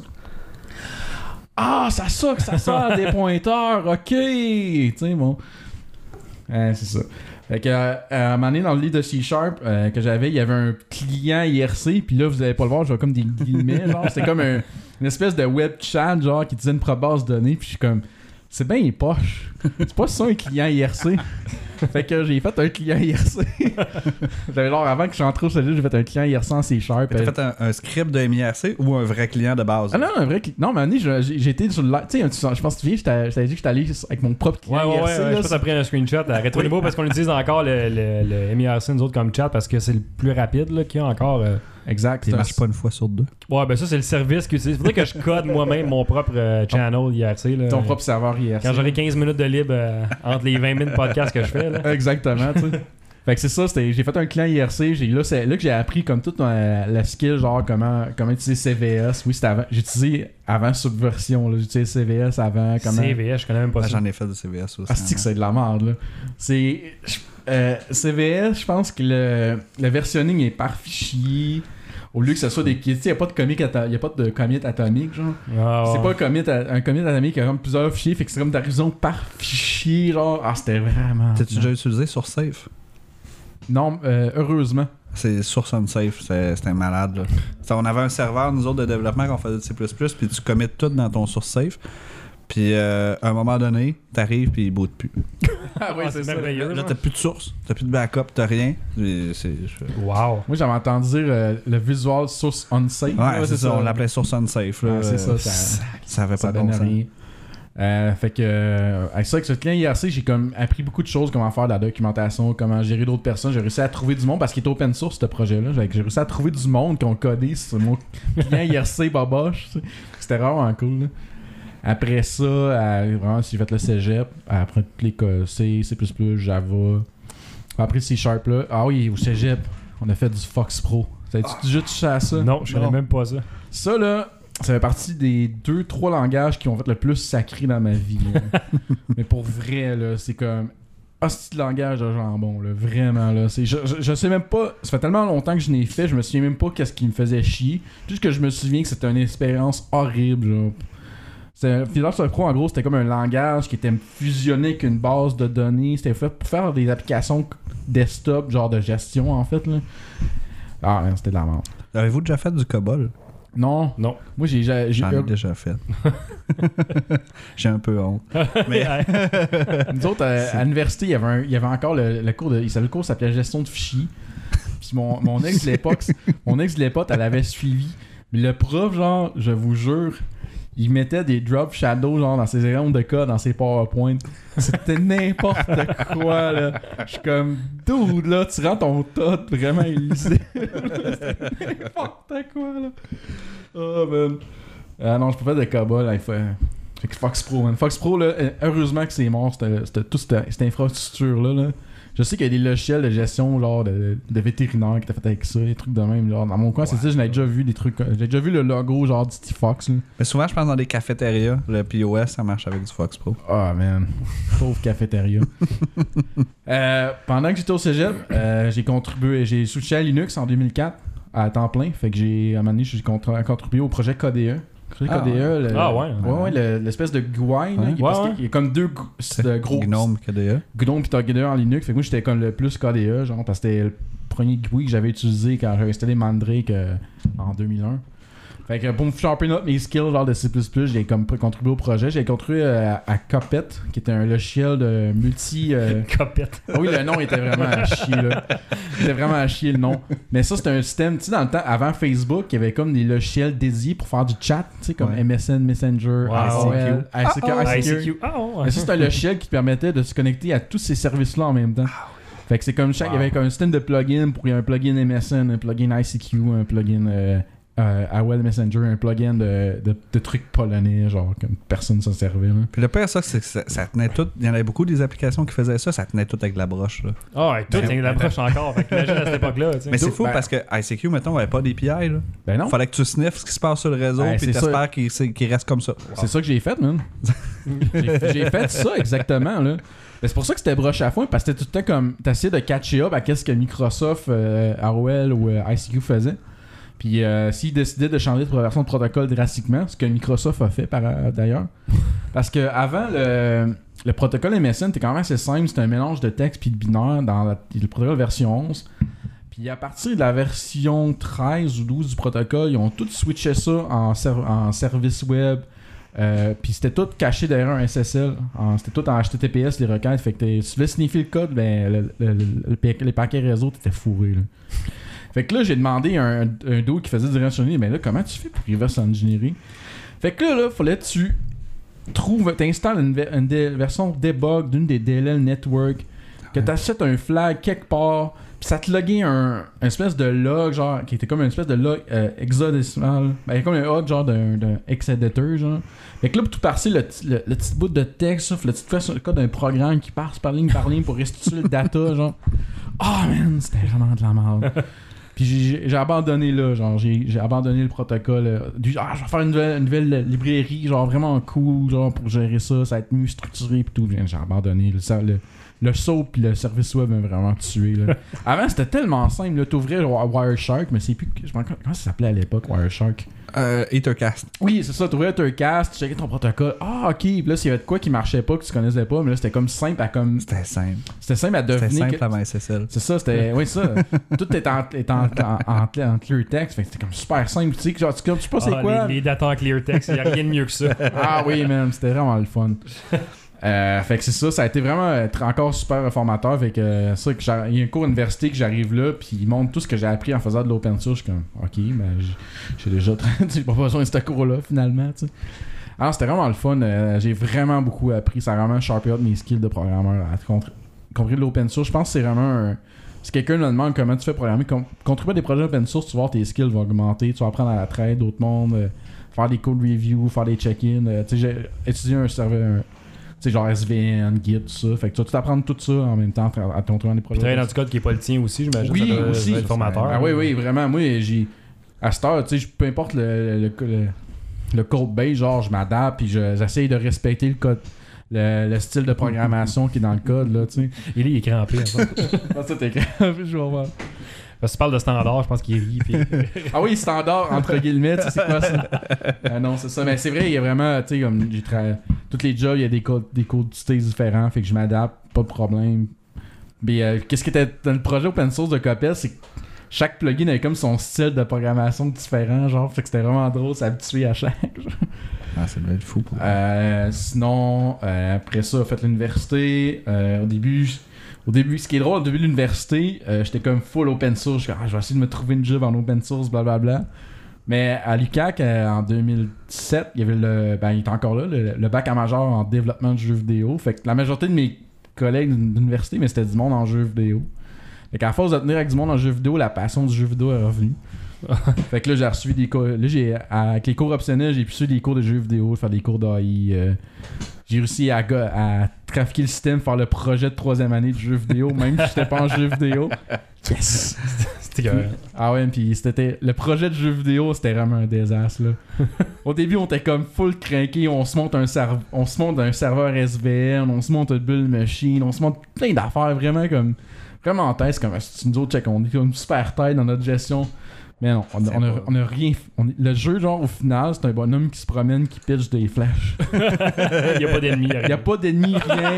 Ça sert des pointeurs, ok, tu sais, bon. C'est ça. Fait que à un moment donné dans le livre de C# que j'avais, il y avait un client IRC, puis là vous allez pas le voir, j'ai comme des guillemets, genre c'était comme une espèce de web chat genre qui disait une base de données, puis je suis comme, c'est bien poche. C'est pas ça un client IRC. Fait que j'ai fait un client IRC. J'avais l'air avant que je rentre au cégep, j'ai fait un client IRC en C#. T'as fait un script de MIRC ou un vrai client de base? Non, un vrai client. Non, mais j'ai été sur le live. Tu sais, je pense que tu viens, je t'avais dit que j'étais allé avec mon propre client IRC. Ouais, je pense après un screenshot à Rétro-Niveau parce qu'on utilise encore le MIRC nous autres comme chat parce que c'est le plus rapide là, qu'il y a encore. Exact. Il marche pas une fois sur deux. Ouais, ben ça, c'est le service qu'ils utilisent. Faudrait que je code moi-même mon propre channel IRC. Là, ton propre serveur IRC. Quand j'aurai 15 minutes de libre entre les 20 000 podcasts que je fais. Là. Exactement, tu sais. Fait que c'est ça, j'ai fait un client IRC. C'est là que j'ai appris comme toute la skill, genre comment utiliser CVS. Oui, c'était avant. J'ai utilisé avant Subversion. J'ai utilisé CVS avant. CVS, je connais même pas ça. J'en ai fait du CVS aussi. C'est que c'est de la merde, là. CVS, je pense que le versionning est par fichier. Au lieu que ce soit des... Il n'y a pas de commit atomique, genre. C'est pas un commit atomique qui a comme plusieurs fichiers, fait que c'est comme d'horizon par fichier, genre. C'était vraiment... T'as-tu déjà utilisé SourceSafe? Non, heureusement. C'est Source Unsafe, c'était malade, là. On avait un serveur, nous autres, de développement qu'on faisait de C++, puis tu commits tout dans ton SourceSafe. Puis à un moment donné, t'arrives puis il boot plus. Ah oui, c'est merveilleux. Là, t'as plus de source, t'as plus de backup, t'as rien. Wow. Moi, j'avais entendu dire le Visual Source Unsafe. Ouais, c'est ça, on l'appelait Source Unsafe. Là, c'est ça avait pas de bon sens. Fait que avec ça, avec ce client IRC, j'ai comme appris beaucoup de choses, comment faire de la documentation, comment gérer d'autres personnes. J'ai réussi à trouver du monde parce qu'il est open source ce projet-là. J'ai réussi à trouver du monde qui ont codé sur mon client IRC Baboche. C'était vraiment cool. Là. Après ça, vraiment, j'ai fait le cégep. Après tous les C, C++, Java. Après C# là. Ah oui, au cégep, on a fait du Fox Pro. T'as-tu déjà touché à ça? Non, je connais même pas ça. Ça, là, ça fait partie des 2-3 langages qui ont fait le plus sacré dans ma vie. Mais pour vrai, là, c'est comme... hostie de langage de jambon, là. Vraiment, là. Je sais même pas... Ça fait tellement longtemps que je n'ai fait, je me souviens même pas qu'est-ce qui me faisait chier. Juste que je me souviens que c'était une expérience horrible, genre. Visual Pro, en gros, c'était comme un langage qui était fusionné avec une base de données. C'était fait pour faire des applications desktop, genre de gestion, en fait. Là. Ah, man, c'était de la merde. Avez-vous déjà fait du COBOL? Non. Non. Moi, j'ai J'en ai déjà fait. J'ai un peu honte. Mais Nous autres, à l'université, il y avait encore le cours le cours s'appelait gestion de fichiers. Puis mon ex de l'époque, elle avait suivi. Mais le prof, genre, je vous jure, il mettait des drop shadows genre dans ses erreurs de code, dans ses PowerPoint. C'était n'importe quoi, là. Je suis comme, dude, là, tu rends ton tot vraiment illisible. C'était n'importe quoi, là. Oh, man. Non, je peux pas de COBOL, là, fait que Fox Pro, man. Fox Pro, là, heureusement que c'est mort, toute cette infrastructure-là, là. Je sais qu'il y a des logiciels de gestion genre de vétérinaires qui étaient faits avec ça, des trucs de même. Genre. Dans mon coin, c'est ça, j'en ai déjà vu des trucs. J'ai déjà vu le logo genre du Fox. Là. Mais souvent, je pense dans des cafétérias, le POS, ça marche avec du Fox Pro. Ah, man. Pauvre cafétéria. Pendant que j'étais au cégep, j'ai switché à Linux en 2004 à temps plein. Fait que à un moment donné, j'ai contribué au projet KDE. L'espèce de GUI, là, parce qu'il y a comme deux gros Gnome KDE. Gnome pis KDE en Linux. Fait que moi j'étais comme le plus KDE, genre, parce que c'était le premier GUI que j'avais utilisé quand j'avais installé Mandrake en 2001. Fait que pour me sharpen up mes skills genre de C++, j'ai comme contribué au projet. J'ai contribué à Copet, qui était un logiciel de multi... Copet. Ah oui, le nom était vraiment à chier, là. C'était vraiment à chier, le nom. Mais ça, c'était un système... Tu sais, dans le temps, avant Facebook, il y avait comme des logiciels dédiés pour faire du chat, tu sais, comme MSN, Messenger, AOL, ICQ. Mais ça, c'est un logiciel qui permettait de se connecter à tous ces services-là en même temps. Fait que c'est comme il y avait comme un système de plugins pour un plugin MSN, un plugin ICQ, un plugin... AOL Messenger, un plugin de trucs polonais, genre comme personne s'en servait. Là. Puis le pire, c'est que ça tenait tout. Il y en avait beaucoup des applications qui faisaient ça tenait tout avec la broche. Là. Tout avec la broche encore. Fait que imagine à cette époque-là. Mais c'est fou parce que ICQ, mettons, avait pas d'API. Là. Ben non. Fallait que tu sniffes ce qui se passe sur le réseau, puis t'espères qu'il reste comme ça. C'est ça que j'ai fait, man. j'ai fait ça exactement, là. Mais c'est pour ça que c'était broche à foin, parce que c'était tout le temps comme t'essayais de catcher up à qu'est-ce que Microsoft, AOL ou ICQ faisait. Puis s'ils décidaient de changer de version de protocole drastiquement, ce que Microsoft a fait d'ailleurs. Parce que avant le protocole MSN était quand même assez simple, c'était un mélange de texte puis de binaire dans le protocole version 11. Puis à partir de la version 13 ou 12 du protocole, ils ont tout switché ça en service web. Puis c'était tout caché derrière un SSL. C'était tout en HTTPS, les requêtes. Fait que si tu voulais sniffer le code, ben les paquets réseau, t'étais fourré, là. Fait que là, j'ai demandé à un dude qui faisait du reverse-engineering, mais là, comment tu fais pour reverse engineering? Fait que là, fallait que tu t'installes une version debug d'une des DLL network, que tu achètes un flag quelque part, puis ça te loguait un espèce de log, genre, qui était comme une espèce de log hexadécimal, ben, comme un hog, genre d'un hexadéteur, genre. Fait que là, pour tout parser, le petit bout de texte, là, tu te fais sur le cas d'un programme qui passe par ligne pour restituer le data, genre. Ah, man, c'était vraiment de la merde. Puis j'ai abandonné là, genre j'ai abandonné le protocole. Je vais faire une nouvelle librairie, genre vraiment cool, genre pour gérer ça, ça va être mieux structuré et tout. J'ai abandonné le SOAP puis le service web m'a vraiment tué. Là. Avant c'était tellement simple, là, t'ouvrais Wireshark, mais c'est plus. Comment ça s'appelait à l'époque, Wireshark? Ethercast. Oui, c'est ça, t'ouvrais Ethercast, tu checkais ton protocole. Ah, ok, puis là, s'il y avait de quoi qui marchait pas, que tu connaissais pas, mais là, c'était comme simple à comme. C'était simple. C'était simple à devenir. C'était simple avant SSL. C'est ça, c'était. Oui, ça. Tout est en clear text, fait que c'était comme super simple. Tu sais, genre, tu sais pas c'est quoi. Les data en clear text, il n'y a rien de mieux que ça. Ah oui, man, c'était vraiment le fun. Fait que c'est ça a été vraiment encore super formateur. Fait que ça, il y a un cours université que j'arrive là, puis ils montrent tout ce que j'ai appris en faisant de l'open source. Je suis comme, ok, ben j'ai déjà. J'ai pas besoin de ce cours-là finalement, tu sais. Alors c'était vraiment le fun. J'ai vraiment beaucoup appris. Ça a vraiment sharpé up mes skills de programmeur. Compris de l'open source. Je pense que c'est vraiment si quelqu'un me demande comment tu fais programmer, contribuer à des projets open source, tu vas voir tes skills vont augmenter. Tu vas apprendre à la traite d'autres mondes, faire des code reviews, faire des check-ins. Tu sais, j'ai étudié un serveur. Tu sais, genre SVN, Git, tout ça. Fait que tu vas tout apprendre tout ça en même temps à ton des projets. Travailler dans du code qui est pas le tien aussi, j'imagine. Oui, ça doit aussi. être formateur. Ah oui, vraiment. Moi, à cette heure, tu sais, peu importe le code base, genre, je m'adapte puis j'essaye de respecter le code. Le style de programmation qui est dans le code, là, tu sais. Il est crampé, en fait. Ah, ça, t'es crampé, je vais voir. Parce que tu parles de standard, je pense qu'il rit. Puis... Ah oui, standard, entre guillemets, tu sais, c'est quoi ça? Non, c'est ça. Mais c'est vrai, il y a vraiment, tu sais, comme j'ai travaillé. Tous les jobs, il y a des codes différents, fait que je m'adapte, pas de problème. Mais qu'est-ce qui était dans le projet open source de Copel, c'est que chaque plugin avait comme son style de programmation différent, genre, fait que c'était vraiment drôle, s'habituer à chaque. Ah, ça devait être fou pour Sinon, après ça, j'ai fait l'université. Au début, ce qui est drôle, au début de l'université, j'étais comme full open source. Je vais essayer de me trouver une job en open source, blablabla. Mais à l'UQAC, en 2017, il y avait il était encore là, le bac à major en développement de jeux vidéo. Fait que la majorité de mes collègues d'université, mais c'était du monde en jeux vidéo. Fait qu'à force de tenir avec du monde en jeux vidéo, la passion du jeu vidéo est revenue. Fait que là, j'ai reçu des cours. Là, avec les cours optionnels, j'ai pu suivre des cours de jeux vidéo, faire des cours d'AI. J'ai réussi à trafiquer le système, faire le projet de 3e année de jeux vidéo, même si j'étais pas en jeux vidéo. Yes! C'était carré. Ah ouais, puis le projet de jeux vidéo, c'était vraiment un désastre, là. Au début, on était comme full craqué, on se monte un serveur SVN, on se monte une build machine, on se monte plein d'affaires, vraiment en tête, comme si nous autres, check, on est comme super tête dans notre gestion. Mais non, on a rien. Le jeu, genre, au final, c'est un bonhomme qui se promène, qui pitch des flèches. Il n'y a pas d'ennemis. Il n'y a pas d'ennemis,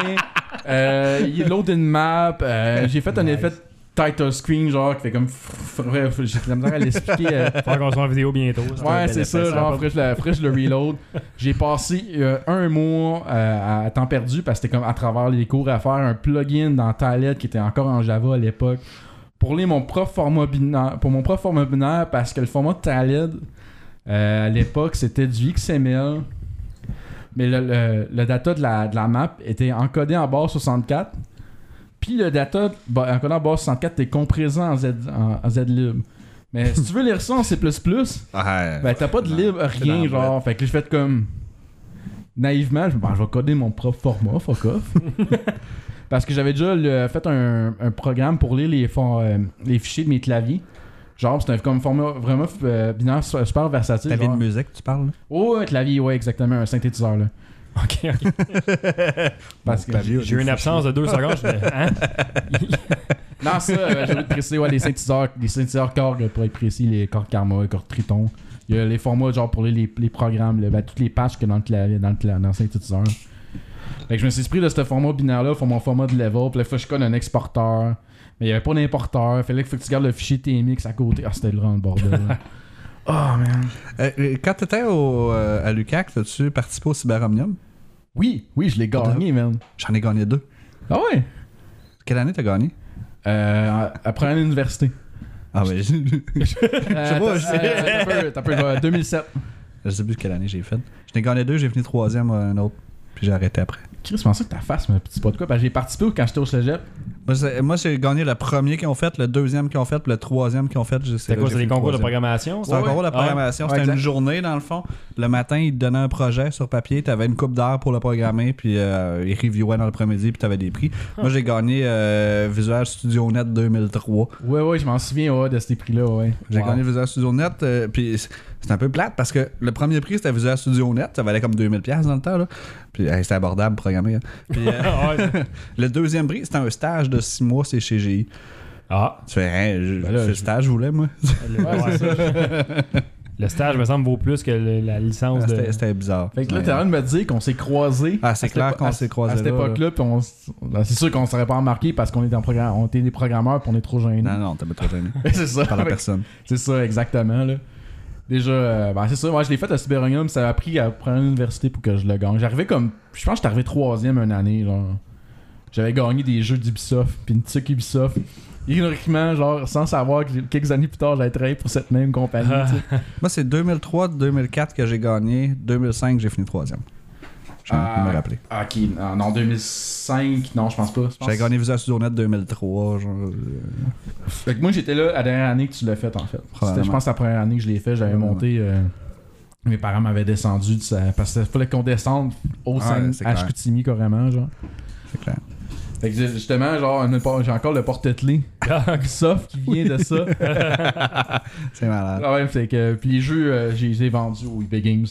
rien. Il load une map. J'ai fait un effet de title screen, genre, qui fait comme. J'ai de la misère à l'expliquer. Faut qu'on soit en vidéo bientôt. Ouais, c'est ça, genre, fraîche le reload. J'ai passé un mois à temps perdu parce que c'était comme à travers les cours à faire un plugin dans Taled qui était encore en Java à l'époque. Pour mon propre format binaire, parce que le format de Taled, à l'époque, c'était du XML. Mais le data de la map était encodé en base 64. Puis le data encodé en base 64 était compressé en zlib. Mais si tu veux lire ça en C++, ben t'as pas de lib, rien, genre. Fait que j'ai fait comme... Naïvement, je vais coder mon propre format, fuck off. Parce que j'avais déjà fait un programme pour lire les fichiers de mes claviers. Genre, c'était comme un format vraiment binaire super versatile. Clavier de musique, tu parles? Oh, un clavier, ouais, exactement, un synthétiseur, là. Ok. Parce que j'ai eu une absence de 2 secondes. Hein? Non, ça, j'ai oublié de préciser, ouais, les synthétiseurs Korg, pour être précis, les Korg Karma, les Korg Triton. Il y a les formats, genre, pour lire les programmes, toutes les patches que dans le synthétiseur. Fait que je me suis inspiré de ce format binaire-là pour mon format de level. Puis là, faut que je code un exporteur. Mais il n'y avait pas d'importeur. Fallait que tu gardes le fichier TMX à côté. Ah, c'était vraiment le bordel. Oh, man. Quand t'étais à l'UQAC, as-tu participé au Cyberomnium? Oui, je l'ai gagné, man. J'en ai gagné 2. Ah ouais? Quelle année t'as gagné? Après l'université. Ah, mais je T'as peu 2007. Je sais plus quelle année j'ai fait. J'en ai gagné 2, j'ai fini 3e un autre. Puis j'ai arrêté après. Chris, je pensais que ta face me petit pas de quoi. Parce que j'ai participé quand j'étais au cégep. Moi, j'ai gagné le premier qu'ils ont fait, le deuxième qu'ils ont fait, puis le troisième qu'ils ont fait. C'était quoi? C'était des concours de programmation? C'était un concours de programmation. C'était une journée, dans le fond. Le matin, ils te donnaient un projet sur papier. Tu avais une coupe d'heure pour le programmer, puis ils reviewaient dans l'après-midi, puis tu avais des prix. Moi, j'ai gagné Visual Studio Net 2003. Ouais, je m'en souviens de ces prix-là, ouais. J'ai gagné Visual Studio Net, puis c'était un peu plate parce que le premier prix, c'était Visual Studio Net. Ça valait comme 2000$ dans le temps, là. Puis c'était abordable, programmer. Hein. Puis, le deuxième prix, c'était un stage de 6 mois, c'est chez GI. Ah. Tu fais, le stage, je voulais, moi. Ouais, c'est ça. Le stage, me semble, vaut plus que la licence. C'était bizarre. Fait que là, t'es en train de me dire qu'on s'est croisés. Ah, c'est clair qu'on s'est croisés à cette époque-là. Puis c'est sûr qu'on s'aurait pas remarqué parce qu'on était des programmeurs puis on est trop gênés. Non, t'es pas trop gêné. C'est ça. Par la personne. C'est ça, exactement, là. Déjà, c'est ça. Moi, je l'ai fait à Cyberonium. Ça a pris à prendre l'université pour que je le gagne. J'arrivais comme. Je pense que j'étais arrivé 3e une année, genre. J'avais gagné des jeux d'Ubisoft, puis une petite Ubisoft. Ironiquement, genre, sans savoir que quelques années plus tard, j'allais travailler pour cette même compagnie. Moi, c'est 2003-2004 que j'ai gagné. 2005, j'ai fini 3e. Je me rappeler. Ok, non, 2005, non, je pense pas. J'avais gagné Visual Studio Net 2003. Genre, Fait que moi, j'étais là la dernière année que tu l'as fait, en fait. C'était, je pense, la première année que je l'ai fait. J'avais monté. Mes parents m'avaient descendu parce qu'il fallait qu'on descende au sein à Chicoutimi, carrément, genre. C'est clair. Fait que justement, genre, j'ai encore le porte-clés Ubisoft qui vient de ça. C'est malade. Ah ouais, fait que, puis les jeux, j'ai les ai vendus au eBay Games.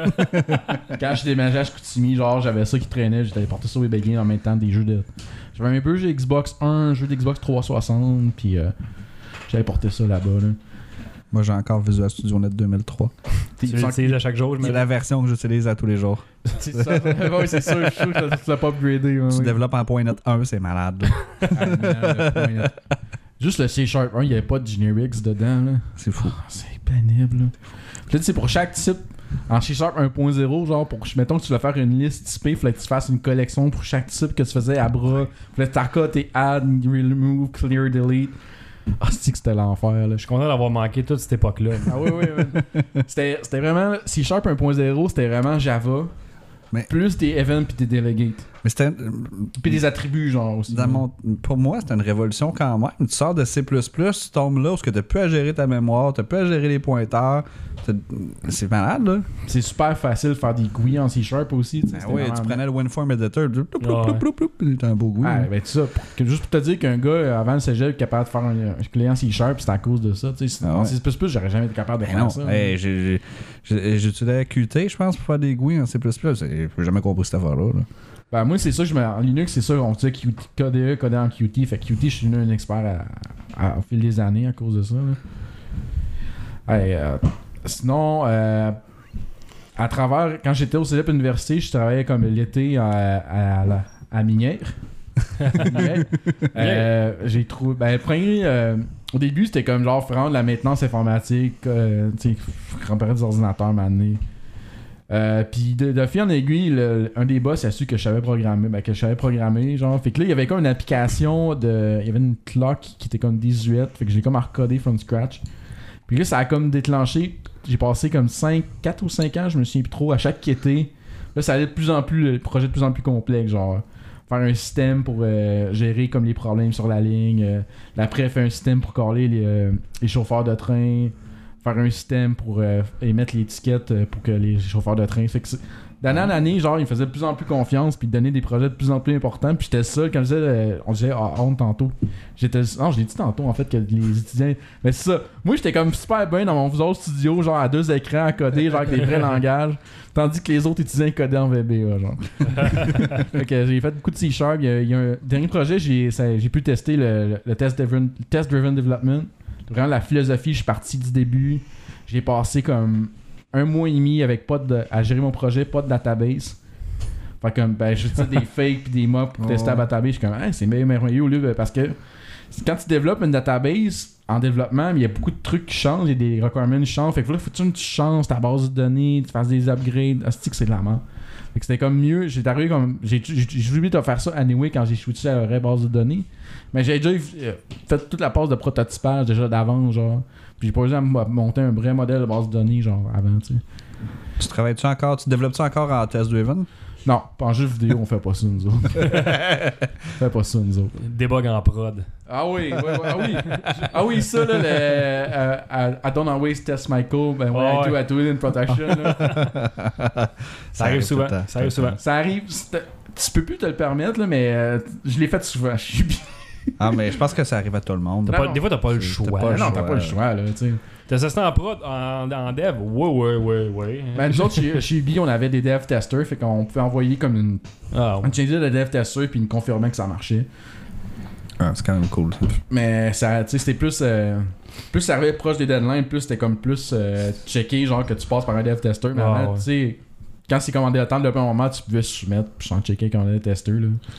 Quand je déménageais à Chicoutimi, genre, j'avais ça qui traînait, j'étais porté ça au eBay Games en même temps des jeux de. J'avais un peu jeu Xbox 1, un jeu d'Xbox 360, puis j'avais porté ça là-bas, là. Moi, j'ai encore Visual Studio Net 2003. Tu l'utilises à chaque jour, C'est la version que j'utilise à tous les jours. C'est ça. Ouais, c'est sûr, je suis sûr que tu l'as pas upgradé. Tu développes en .NET 1, c'est malade. Juste le C#, il n'y avait pas de generics dedans. Là. C'est fou. C'est pénible. Là. Puis là, tu sais, pour chaque type, en C# 1.0, genre, mettons que tu vas faire une liste typée, il fallait que tu fasses une collection pour chaque type que tu faisais à bras. Il fallait que tu accotes tes add, remove, clear, delete. Ah, c'est que c'était l'enfer, là. Je suis content d'avoir manqué toute cette époque-là. Ah oui. C'était vraiment... C# 1.0, c'était vraiment Java. Mais- Plus des events puis des delegates. Mais c'était. Puis des attributs, genre, aussi. Pour moi, c'était une révolution quand même. Tu sors de C++, tu tombes là où tu n'as plus à gérer ta mémoire, tu n'as plus à gérer les pointeurs. C'est malade, là. C'est super facile de faire des GUI en C# aussi. Tu sais, c'était Oui, vraiment- tu prenais le WinForm Editor, Ouais. c'était un beau goût. Ah, ben c'est ça. Juste pour te dire qu'un gars, avant le cégep, est capable de faire un client C#, c'est à cause de ça. Tu sais, Ah en ouais. C++, j'aurais jamais été capable de Ben faire non, ça. hey, j'utilisais Qt, je pense, pour faire des GUI en C++. J'ai jamais compris cette affaire-là. Là. Ben moi, c'est ça, en Linux, c'est ça, on disait KDE codé en Qt. Fait que Qt, je suis devenu un expert au fil des années à cause de ça. Là. Hey, sinon, à travers, quand j'étais au cégep université, je travaillais comme l'été à Minière. J'ai trouvé. Ben, au début, c'était comme genre vraiment de la maintenance informatique, tu sais, réparer des ordinateurs maintenant. Puis de fil en aiguille, un des boss a su que je savais programmer, genre. Fait que là, il y avait comme une application il y avait une clock qui était comme 18, fait que j'ai comme recodé from scratch. Puis là, ça a comme déclenché, j'ai passé comme 4 ou 5 ans, je me souviens plus trop, à chaque été. Là, ça allait de plus en plus, le projet de plus en plus complexe, genre. Faire un système pour gérer comme les problèmes sur la ligne. Après, faire un système pour caler les chauffeurs de train. Faire un système pour émettre l'étiquette pour que les chauffeurs de train. Fait que d'année en année, genre, il me faisait de plus en plus confiance puis donner des projets de plus en plus importants. Puis j'étais seul, quand je disais, on disait honte tantôt. Non, je l'ai dit tantôt en fait que les étudiants. Mais c'est ça. Moi, j'étais comme super bien dans mon Visual Studio, genre à 2 écrans à coder, genre avec des vrais langages. Tandis que les autres étudiants codaient en VBA, genre. Fait que j'ai fait beaucoup de C#. Il y a un dernier projet, j'ai pu tester le test-driven development. Vraiment, la philosophie, je suis parti du début. J'ai passé comme 1 mois et demi avec à gérer mon projet, pas de database. Fait comme, ben, je fais des fakes puis des mocks pour tester la database. Je suis comme, c'est merveilleux au lieu parce que quand tu développes une database en développement, il y a beaucoup de trucs qui changent, il y a des requirements qui changent. Fait que là, faut que tu changes ta base de données, tu fasses des upgrades. C'est de la merde. Fait que c'était comme mieux. J'ai arrivé comme. J'ai oublié de faire ça anyway quand j'ai switché à la vraie base de données. Mais j'ai déjà fait toute la phase de prototypage déjà d'avance, genre. Puis j'ai pas besoin de monter un vrai modèle de base de données, genre, avant, tu sais. Tu travailles-tu encore, tu développes-tu encore en test-driven? Non, pas en jeu vidéo, on fait pas ça, nous autres. On fait pas ça, nous autres. Debug en prod. Ah oui, ah oui, ça, là, I don't always test my code, but when I do it in production, là. Ça arrive souvent. Ça arrive, tu peux plus te le permettre, là, mais je l'ai fait souvent. Je suis bien. Ah, mais je pense que ça arrive à tout le monde. Des fois, t'as pas le choix. Non, t'as pas le choix, là, tu sais. T'as ça en prod, en dev? Ouais. Ben, nous autres, chez Ubi, on avait des dev testers, fait qu'on pouvait envoyer comme une changeait de dev tester, puis ils nous confirmaient que ça marchait. Ah, c'est quand même cool. Mais ça, tu sais, c'était plus ça arrivait proche des deadlines, plus c'était comme plus checké, genre que tu passes par un dev tester. Mais tu sais, quand c'est commandé le temps de un moment, tu pouvais se soumettre, puis sans checker quand on était testeur,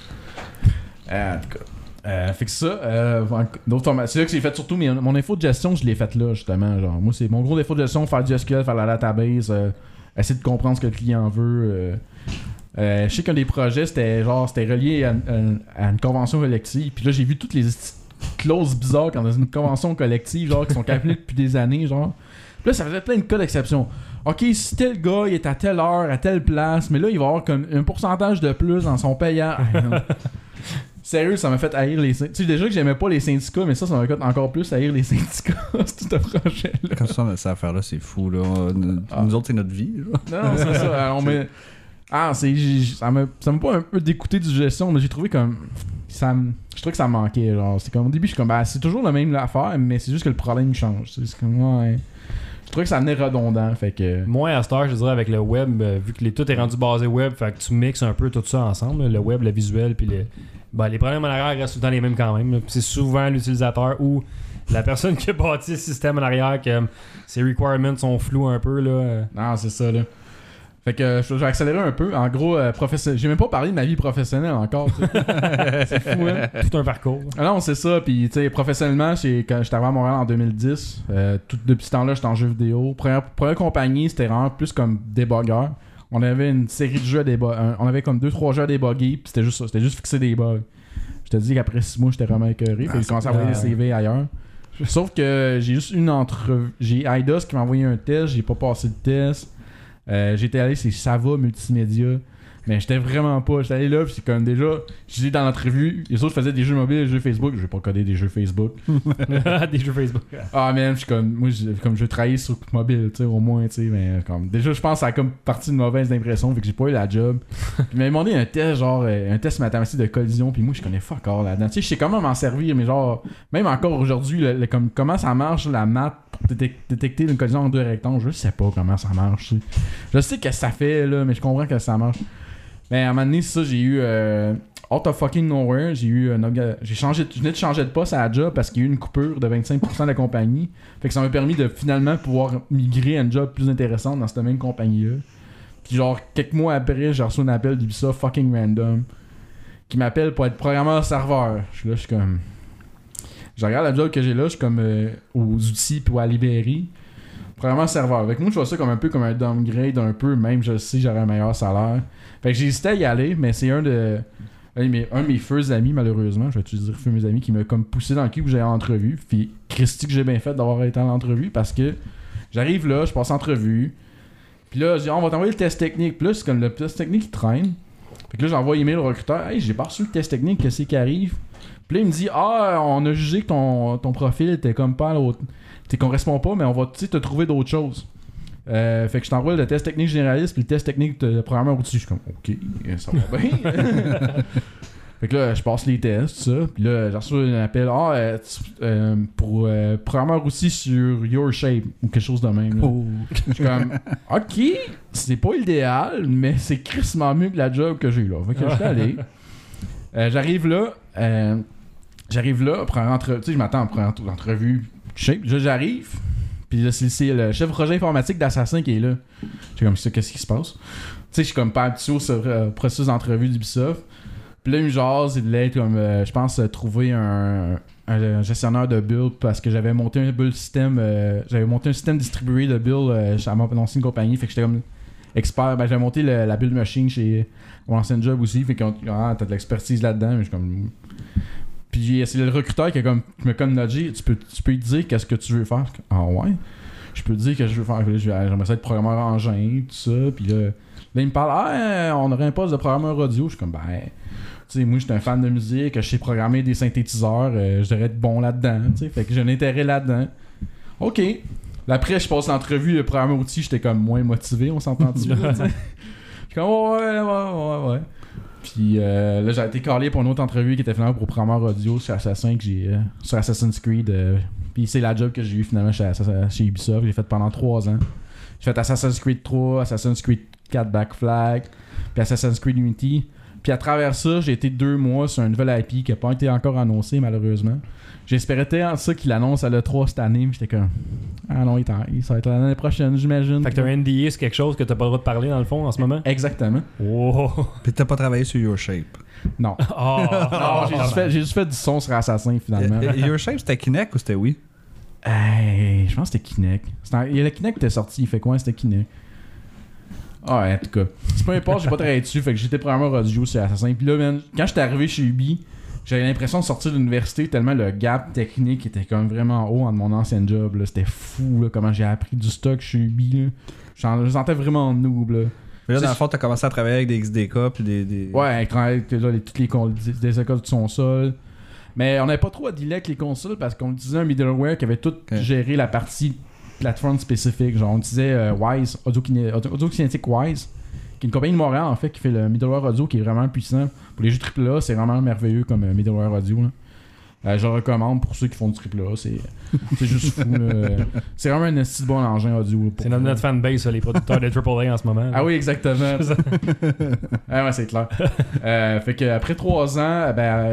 là. En tout cas. Fait que ça, c'est là que j'ai fait surtout mon info de gestion, je l'ai faite là justement. Genre, moi, c'est mon gros défaut de gestion, faire du SQL, faire la database, essayer de comprendre ce que le client veut. Je sais qu'un des projets, c'était relié à une convention collective. Puis là, j'ai vu toutes les clauses bizarres quand dans une convention collective, genre, qui sont calculées depuis des années, genre. Puis là, ça faisait plein de cas d'exception. Ok, si tel gars, il est à telle heure, à telle place, mais là, il va avoir comme un pourcentage de plus dans son payant. Sérieux, ça m'a fait haïr les syndicats. Tu sais, déjà que j'aimais pas les syndicats, mais ça m'a fait encore plus haïr les syndicats, c'est tout un projet-là. Comme ça, cette affaire-là, c'est fou, là. Nous autres, c'est notre vie, là. Non, c'est ça. Ça m'a pas un peu dégoûté du gestion, mais j'ai trouvé comme. Je trouvais que ça me manquait. Genre. C'est comme au début, je suis comme, c'est toujours la même affaire, mais c'est juste que le problème change. C'est comme, ouais. Je trouvais que ça venait redondant. Fait que... Moins à cette heure, je dirais, avec le web, vu que tout est rendu basé web, fait que tu mixes un peu tout ça ensemble, là, le web, le visuel, puis les problèmes en arrière restent tout le temps les mêmes quand même. Là. C'est souvent l'utilisateur ou la personne qui a bâti le système en arrière que ses requirements sont flous un peu. Là. Non, c'est ça. Là. Fait que je vais accélérer un peu. En gros, j'ai même pas parlé de ma vie professionnelle encore. C'est fou, hein? Tout un parcours. Ah non, c'est ça. Puis, tu sais, professionnellement, quand j'étais arrivé à Montréal en 2010, depuis ce temps-là, j'étais en jeu vidéo. Première compagnie, c'était vraiment plus comme débogueur. On avait une série de jeux à débugger. On avait comme 2-3 jeux à débugger, puis c'était juste ça. C'était juste fixer des bugs. Je te dis qu'après 6 mois, j'étais vraiment écœuré. Fait que j'ai commencé à envoyer des CV ailleurs. Sauf que j'ai juste une entrevue. J'ai Eidos qui m'a envoyé un test, j'ai pas passé le test. J'étais allé chez Sava Multimédia, mais j'étais vraiment pas. J'étais allé là, puis c'est comme déjà, je disais dans l'entrevue, les autres faisaient des jeux mobiles, des jeux Facebook. Je vais pas coder des jeux Facebook. Des jeux Facebook. Ah, man, je suis comme, moi, je veux travailler sur mobile, tu sais, au moins, tu sais, mais comme, déjà, je pense que ça a comme partie de mauvaise impression, fait que j'ai pas eu la job. Puis il m'a demandé un test, genre, un test mathématique de collision, puis moi, je connais fuck all là-dedans. Tu sais, je sais comment m'en servir, mais genre, même encore aujourd'hui, comme, comment ça marche, la maths, pour détecter une collision en deux rectangles, je sais pas comment ça marche, tu sais. Je sais que ça fait, là, mais je comprends que ça marche. Mais à un moment donné, ça, j'ai eu out of fucking nowhere, j'ai eu je venais de changer de poste à la job parce qu'il y a eu une coupure de 25% de la compagnie. Fait que ça m'a permis de finalement pouvoir migrer à une job plus intéressante dans cette même compagnie-là. Puis genre, quelques mois après, j'ai reçu un appel d'Ubisoft fucking random qui m'appelle pour être programmeur serveur. Je suis comme... Je regarde la job que j'ai là, je suis comme aux outils puis à la librairie. Programmeur serveur. Avec moi, je vois ça comme un peu comme un downgrade, un peu, même je sais, j'aurais un meilleur salaire. Fait que j'hésitais à y aller, mais c'est un de mes feux amis, malheureusement, je vais te dire feux mes amis, qui m'a comme poussé dans le cul où j'allais en entrevue. Puis Christy que j'ai bien fait d'avoir été en entrevue parce que j'arrive là, je passe en entrevue. Puis là, je dis, on va t'envoyer le test technique. Puis là, c'est comme le test technique qui traîne. Fait que là, j'envoie email au recruteur. Hey, j'ai pas reçu le test technique, qu'est-ce qui arrive? Puis là, il me dit, on a jugé que ton profil était comme pas à l'autre. T'es correspond pas, mais on va te trouver d'autres choses. Fait que je t'envoie le test technique généraliste puis le test technique de programmeur outil. Je suis comme, ok, ça va bien. Fait que là, je passe les tests, tout ça. Puis là, j'ai reçu un appel pour programmeur outil sur Your Shape ou quelque chose de même. Oh. Je suis comme, ok, c'est pas idéal, mais c'est crissement mieux que la job que j'ai eu là. Fait que j'étais allé. J'arrive là, après entrevue, tu sais, je m'attends à prendre l'entrevue. J'arrive, puis là, c'est le chef projet informatique d'Assassin qui est là. J'ai comme ça, qu'est-ce qui se passe? Tu sais, je suis comme pas habitué au processus d'entrevue d'Ubisoft. Puis là, il me jase, il voulait comme, je pense, trouver un gestionnaire de build parce que j'avais monté un build système, j'avais monté un système distribué de build à mon ancienne compagnie, fait que j'étais comme expert. Ben, j'avais monté la build machine chez mon ancien job aussi, fait que t'as de l'expertise là-dedans, mais je suis comme... Puis c'est le recruteur qui m'a comme nudgé. Tu peux lui dire qu'est-ce que tu veux faire. Ah ouais? Je peux te dire que je veux faire. J'aimerais ça être programmeur engin, tout ça. Puis là, il me parle, on aurait un poste de programmeur audio. Je suis comme, tu sais, moi, je suis un fan de musique, je sais programmer des synthétiseurs, je devrais être bon là-dedans. Tu sais, fait que j'ai un intérêt là-dedans. OK. Là, après, je passe l'entrevue, le programmeur outil, j'étais comme moins motivé, on s'entend-tu? Je suis comme, ouais. Puis là, j'ai été callé pour une autre entrevue qui était finalement pour programmeur audio sur Assassin, sur Assassin's Creed. Puis c'est la job que j'ai eu finalement chez Ubisoft. J'ai fait pendant 3 ans. J'ai fait Assassin's Creed 3, Assassin's Creed 4 Black Flag, puis Assassin's Creed Unity. Puis à travers ça, j'ai été 2 mois sur un nouvel IP qui n'a pas été encore annoncé, malheureusement. J'espérais tellement ça qu'il annonce à l'E3 cette année, mais j'étais comme... Ah non, ça va être l'année prochaine, j'imagine. Fait que t'as un NDA, c'est quelque chose que t'as pas le droit de parler dans le fond en ce moment? Exactement. Wow. Puis t'as pas travaillé sur Your Shape. Non. Non, j'ai juste fait du son sur Assassin, finalement. Your Shape, c'était Kinect ou c'était Wii? Je pense que c'était Kinect. Il y a le Kinect qui était sorti, il fait quoi? C'était Kinect. Ah ouais, en tout cas. C'est pas important, j'ai pas travaillé dessus, fait que j'étais programmeur audio sur Assassin. Puis là, man, quand j'étais arrivé chez Ubi, j'avais l'impression de sortir de l'université tellement le gap technique était comme vraiment haut entre mon ancien job. Là. C'était fou là, comment j'ai appris du stock chez Ubi. Je me sentais vraiment noob. Là. Mais là, dans le fond, t'as commencé à travailler avec des XDK puis des... Ouais, avec toutes les écoles de son sol. Mais on n'avait pas trop à dealer avec les consoles parce qu'on utilisait un middleware qui avait tout géré la partie plateforme spécifique. Genre, on utilisait Wise, Audio-Kinetic Wise, qui est une compagnie de Montréal en fait qui fait le middleware audio qui est vraiment puissant. Pour les jeux AAA, c'est vraiment merveilleux comme middleware audio. Là. Je le recommande pour ceux qui font du AAA. C'est juste fou. Là. C'est vraiment un assez bon engin audio. C'est notre fanbase, ça, les producteurs de AAA en ce moment. Ah oui, exactement. Ah ouais, c'est clair. Fait que après 3 ans,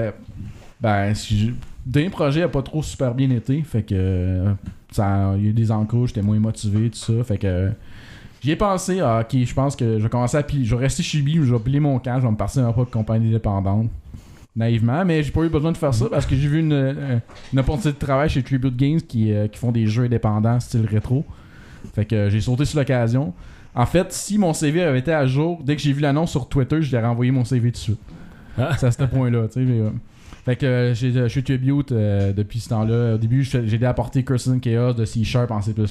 le dernier projet n'a pas trop super bien été. Fait que il y a eu des encroches, j'étais moins motivé, tout ça. Fait que J'y ai pensé, ok, je pense que je vais commencer à piler. Je vais rester chez lui, je vais piler mon camp, je vais me partir dans ma propre compagnie indépendante. Naïvement, mais j'ai pas eu besoin de faire ça parce que j'ai vu une opportunité de travail chez Tribute Games qui font des jeux indépendants style rétro. Fait que j'ai sauté sur l'occasion. En fait, si mon CV avait été à jour, dès que j'ai vu l'annonce sur Twitter, je lui ai renvoyé mon CV dessus. C'est à ce point-là, tu sais. Fait que je suis Tribute depuis ce temps-là. Au début, j'ai aidé à porter Curses and Chaos de C# en C++.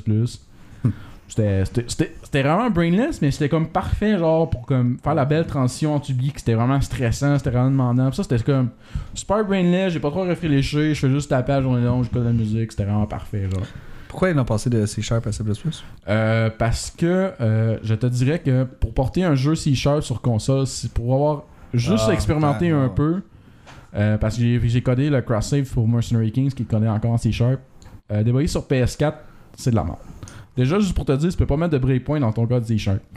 C'était vraiment brainless, mais c'était comme parfait, genre, pour comme faire la belle transition entre Ubi, que c'était vraiment stressant, c'était vraiment demandant. Puis ça, c'était comme super brainless, j'ai pas trop réfléchi, je fais juste taper à la journée longue, j'écoute de la musique, c'était vraiment parfait, genre. Pourquoi ils ont passé de C# à C++? Parce que je te dirais que pour porter un jeu C# sur console, c'est pour avoir juste expérimenté un peu. Parce que j'ai codé le cross-save pour Mercenary Kings qui est codé encore en C#. Débugger sur PS4, c'est de la merde. Déjà, juste pour te dire, tu peux pas mettre de breakpoint dans ton code C#.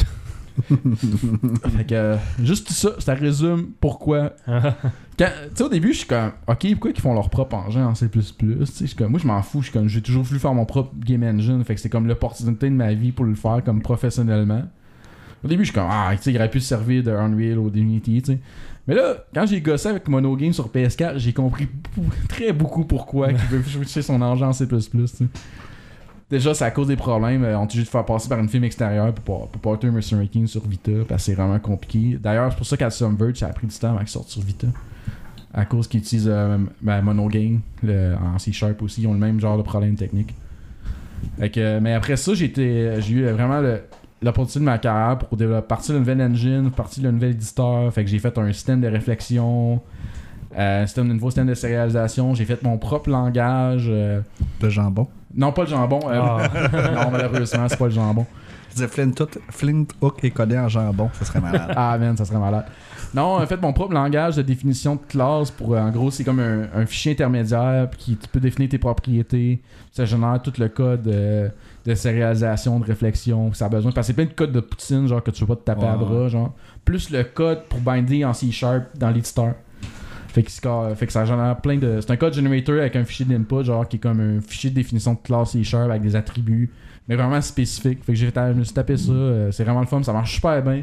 Fait que juste ça résume pourquoi. Tu sais, au début, je suis comme, ok, pourquoi ils font leur propre engin en C++? Moi, je m'en fous. J'ai toujours voulu faire mon propre game engine. Fait que c'est comme l'opportunité de ma vie pour le faire comme professionnellement. Au début, je suis comme, tu sais, il aurait pu se servir de Unreal ou d'Unity, tu sais. Mais là, quand j'ai gossé avec Monogame sur PS4, j'ai compris très beaucoup pourquoi il veut switcher son engin en C++, tu sais. Déjà, ça cause des problèmes. On est obligé de faire passer par une film extérieure pour porter un Mercenary King sur Vita, parce que c'est vraiment compliqué. D'ailleurs, c'est pour ça qu'à Subverge, ça a pris du temps avant qu'il sorte sur Vita. À cause qu'ils utilisent Monogame en C# aussi, ils ont le même genre de problème technique. Mais après ça, j'ai eu vraiment l'opportunité de ma carrière pour partir d'une nouvelle engine, partir d'un nouvel éditeur. Fait que j'ai fait un système de réflexion, un nouveau système de sérialisation. J'ai fait mon propre langage. Le jambon. Non, pas le jambon. Non, malheureusement, c'est pas le jambon. Je disais Flint Hook est codé en jambon, ça serait malade. Ah, man, ça serait malade. Non, en fait, mon propre langage de définition de classe, en gros, c'est comme un fichier intermédiaire qui peut définir tes propriétés. Ça génère tout le code de sérialisation, de réflexion. Ça a besoin. Parce que c'est plein de codes de poutine, genre que tu veux pas te taper à bras, genre. Plus le code pour binder en C# dans l'éditeur. Fait que ça génère plein de. C'est un code generator avec un fichier d'input, genre qui est comme un fichier de définition de classe C# avec des attributs, mais vraiment spécifiques. Fait que je me suis tapé ça. C'est vraiment le fun, ça marche super bien.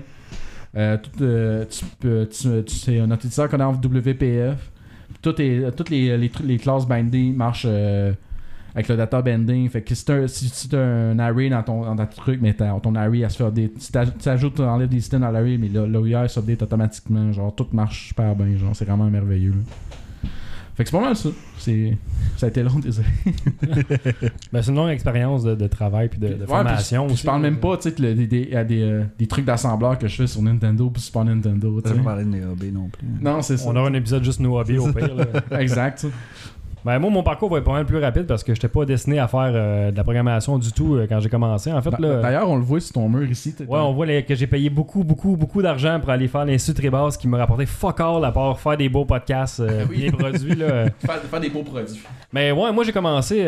C'est notre éditeur qu'on a en WPF. Toutes les classes bindées marchent avec le data binding. Fait que si tu as un array dans ton truc, mais ton array, elle se fait tu ajoutes, tu enlèves des systèmes dans l'array, mais l'OIR s'update automatiquement. Genre, tout marche super bien. Genre, c'est vraiment merveilleux. Là. Fait que c'est pas mal ça. Ça a été long, désolé. Ben, c'est une longue expérience de travail puis de formation. Je parle même pas, tu sais, des trucs d'assembleur que je fais sur Nintendo puis Super Nintendo. Tu pas parler de mes hobbies non plus. Non, c'est ça. On aura un épisode juste nos hobbies au pire. Là. Exact. Ben, moi, mon parcours va être pas mal plus rapide parce que j'étais pas destiné à faire de la programmation du tout quand j'ai commencé. En fait, là, d'ailleurs, on le voit sur ton mur ici. Ouais, on voit que j'ai payé beaucoup d'argent pour aller faire l'Institut Tribas qui m'a rapporté fuck all à part faire des beaux podcasts bien produits. Là. Faire des beaux produits. Mais ouais, moi, j'ai commencé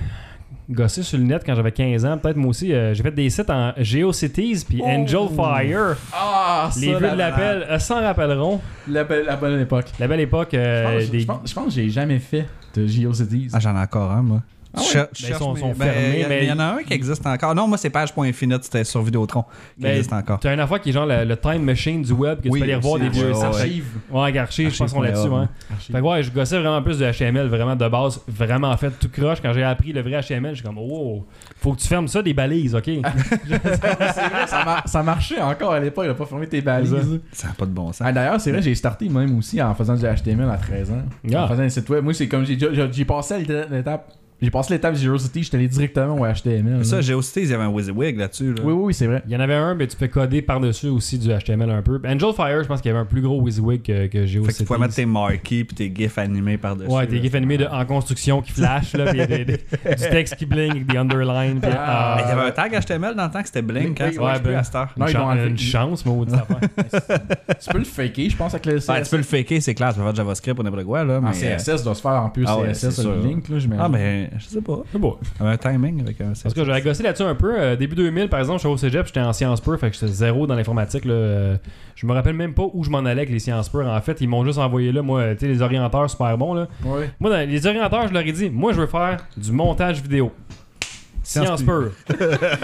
gosser sur le net quand j'avais 15 ans. Peut-être moi aussi. J'ai fait des sites en GeoCities puis Angel Fire. Ah, ça, les vieux de l'appel s'en rappelleront. La belle époque. La belle époque. Je pense que j'ai jamais fait de GeoCities. Ah, j'en ai encore un, moi. Ah ouais? Ils sont fermés. Il y en a un qui existe encore. Non, moi, c'est Page.infinite, c'était sur Vidéotron. Qui existe encore. Tu as une affaire qui est genre le time machine du web, que tu peux aller revoir des vieux archives. Ouais, archives, je pense qu'on là-dessus. Ouais. Fait que ouais, je gossais vraiment plus de HTML, vraiment de base, vraiment fait tout croche. Quand j'ai appris le vrai HTML, je suis comme, oh, faut que tu fermes ça des balises, ok? C'est vrai, ça marchait encore à l'époque, il a pas fermé tes balises. Ça n'a pas de bon sens. D'ailleurs, c'est vrai, j'ai starté même aussi en faisant du HTML à 13 ans. En faisant un site web. Moi, c'est comme j'ai passé à l'étape. J'ai passé l'étape GeoCities, j'étais allé directement au HTML. Ça, GeoCities, il y avait un WYSIWYG là-dessus. Là. Oui, c'est vrai. Il y en avait un, mais tu peux coder par-dessus aussi du HTML un peu. Angel Fire, je pense qu'il y avait un plus gros WYSIWYG que GeoCities. Fait que tu pouvais mettre tes marquees puis tes gifs animés par-dessus. Ouais, tes gifs animés en construction qui flashent, là, puis du texte qui blink avec des underlines. Mais il y avait un tag HTML dans le temps que c'était blink, hein, ça marche plus à cette heure. Une chance, maudite affaire. Tu peux le faker, je pense, avec le CSS. Tu peux le faker, c'est clair, tu peux faire JavaScript ou n'importe quoi. Là, mais CSS doit se faire en plus CSS le link, là, j'imagine. Ah, mais je sais pas. Un timing avec un CSS. Parce que j'avais gossé là-dessus un peu. Début 2000, par exemple, je suis au cégep, j'étais en sciences pures, fait que j'étais zéro dans l'informatique. Là. Je me rappelle même pas où je m'en allais avec les sciences pures. En fait, ils m'ont juste envoyé là, moi, tu sais, les orienteurs super bons. Là. Ouais. Moi, les orienteurs, je leur ai dit, moi, je veux faire du montage vidéo. Science pure. C'est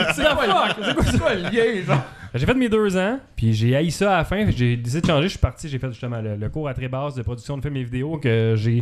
quoi le lien, genre? J'ai fait mes 2 ans, puis j'ai haï ça à la fin. J'ai décidé de changer. Je suis parti, j'ai fait justement le cours à très basse de production de films et vidéos que j'ai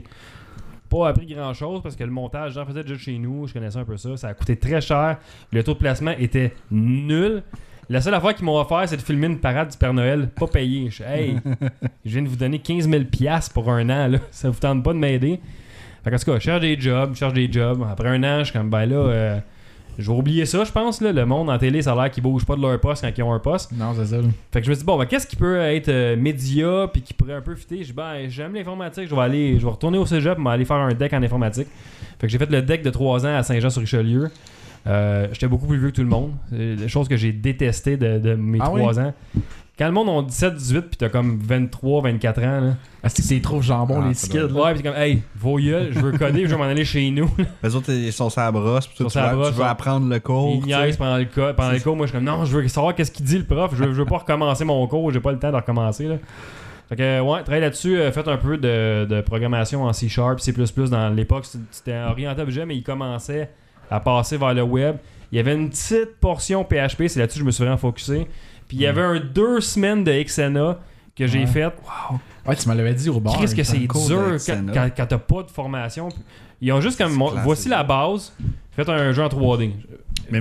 pas appris grand chose parce que le montage, j'en faisais déjà chez nous. Je connaissais un peu ça. Ça a coûté très cher. Le taux de placement était nul. La seule affaire qu'ils m'ont offert, c'est de filmer une parade du Père Noël, pas payé. Hey, je viens de vous donner 15 000 $ pour un an, là. Ça vous tente pas de m'aider? Fait qu'en tout cas, je cherche des jobs. Après un an, je suis comme, ben là, je vais oublier ça, je pense. Là. Le monde en télé, ça a l'air qu'ils bougent pas de leur poste quand ils ont un poste. Non, c'est ça. Là. Fait que je me dis, bon, ben, qu'est-ce qui peut être média puis qui pourrait un peu fitter? Je dis, ben, j'aime l'informatique, je vais retourner au cégep, aller faire un deck en informatique. Fait que j'ai fait le deck de 3 ans à Saint-Jean-sur-Richelieu. J'étais beaucoup plus vieux que tout le monde. C'est des choses que j'ai détestées de mes 3 ans. Quand le monde a 17, 18 puis t'as comme 23, 24 ans, là. C'est trop jambon, les petits kids. Ouais, pis comme, hey, vos gueules, je veux coder, je veux m'en aller chez nous. Les autres, ils sont sur la brosse, pis tu veux apprendre le cours. Ils niaisent pendant le cours. Moi, je suis comme, non, je veux savoir qu'est-ce qu'il dit le prof. Je veux pas recommencer mon cours, j'ai pas le temps de recommencer, là. Fait que, ouais, travailler là-dessus, fait un peu de programmation en C#, C++. Dans l'époque, c'était orienté objet, mais il commençait à passer vers le web. Il y avait une petite portion PHP, c'est là-dessus que je me suis vraiment focusé. Puis il y avait 2 semaines de XNA que j'ai fait. Wow. Ouais, tu me l'avais dit au bar. Qu'est-ce que c'est dur quand t'as pas de formation. Ils ont juste comme voici la base, faites un jeu en 3D. Mais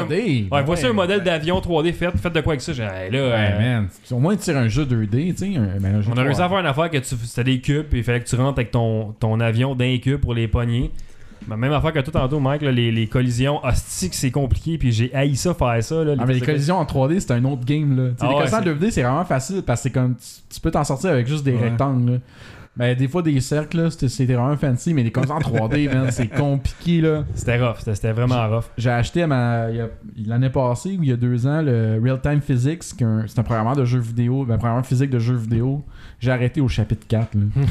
voici un modèle d'avion 3D, faites de quoi avec ça. Hey, là, man. Au moins tu tires un jeu 2D, tu sais. On a réussi à faire une affaire que c'était des cubes, puis il fallait que tu rentres avec ton avion d'un cube pour les pogner. Même affaire que tout tantôt, Mike, là, les collisions, hostie que c'est compliqué, puis j'ai haï ça faire ça. Là, mais les collisions en 3D, c'est un autre game. Là. Les collisions en 2D, c'est vraiment facile parce que c'est comme tu peux t'en sortir avec juste des rectangles. Là. Mais des fois, des cercles, là, c'était vraiment fancy, mais les collisions en 3D, man, c'est compliqué. Là. C'était rough, c'était vraiment rough. J'ai acheté l'année passée, ou il y a 2 ans, le Real Time Physics, c'est un programmeur de jeux vidéo, un programmeur physique de jeux vidéo. J'ai arrêté au chapitre 4.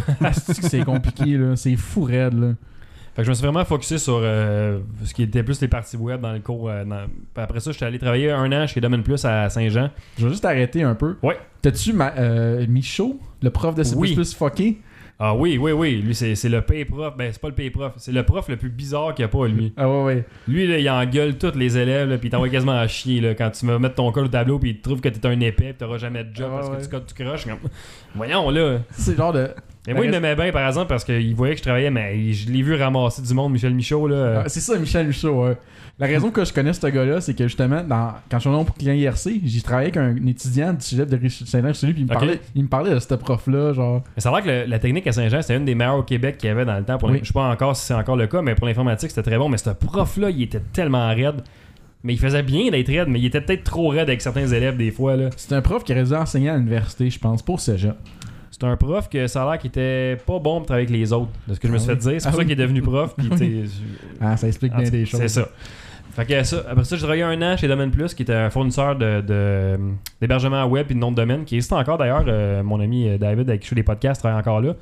C'est compliqué, là. C'est fou raide. Là. Fait que je me suis vraiment focusé sur ce qui était plus les parties web dans le cours. Après ça, j'étais allé travailler 1 an chez Domaine Plus à Saint-Jean. Je vais juste arrêter un peu. Ouais. T'as-tu Michaud, le prof de C++ fucké? Ah oui. Lui, c'est le pay-prof. Ben, c'est pas le pay-prof. C'est le prof le plus bizarre qu'il n'y a pas, lui. Ah ouais. Lui, là, il engueule tous les élèves, là, puis il t'envoie quasiment à chier là, quand tu vas mettre ton code au tableau, puis il trouve que t'es un épais, puis t'auras jamais de job parce que tu codes, tu croches. Voyons, là. C'est genre de... Mais moi, il m'aimait bien, par exemple, parce qu'il voyait que je travaillais, mais je l'ai vu ramasser du monde, Michel Michaud, là. C'est ça, Michel Michaud, ouais. La raison que je connais ce gars-là, c'est que justement, quand je suis pour client IRC, j'ai travaillé avec un étudiant du cégep de Saint-Jean-sur-Richelieu, puis il me parlait de ce prof-là, genre. Mais ça a l'air que la technique à Saint-Jean, c'était une des meilleures au Québec qu'il y avait dans le temps. Je sais pas encore si c'est encore le cas, mais pour l'informatique, c'était très bon. Mais ce prof-là, il était tellement raide. Mais il faisait bien d'être raide, mais il était peut-être trop raide avec certains élèves des fois, là. C'est un prof qui aurait dû enseigner à l'université, je pense, pour cégep. C'est un prof que ça a l'air qu'il était pas bon pour travailler avec les autres, de ce que je me suis fait dire. C'est pour ça qu'il est devenu prof. Puis, ça explique bien des choses. C'est ça. Fait que après ça, j'ai travaillé 1 an chez Domaine Plus, qui était un fournisseur d'hébergement web et de nom de domaine, qui existe encore d'ailleurs. Mon ami David, avec qui je fais des podcasts, travaille encore là.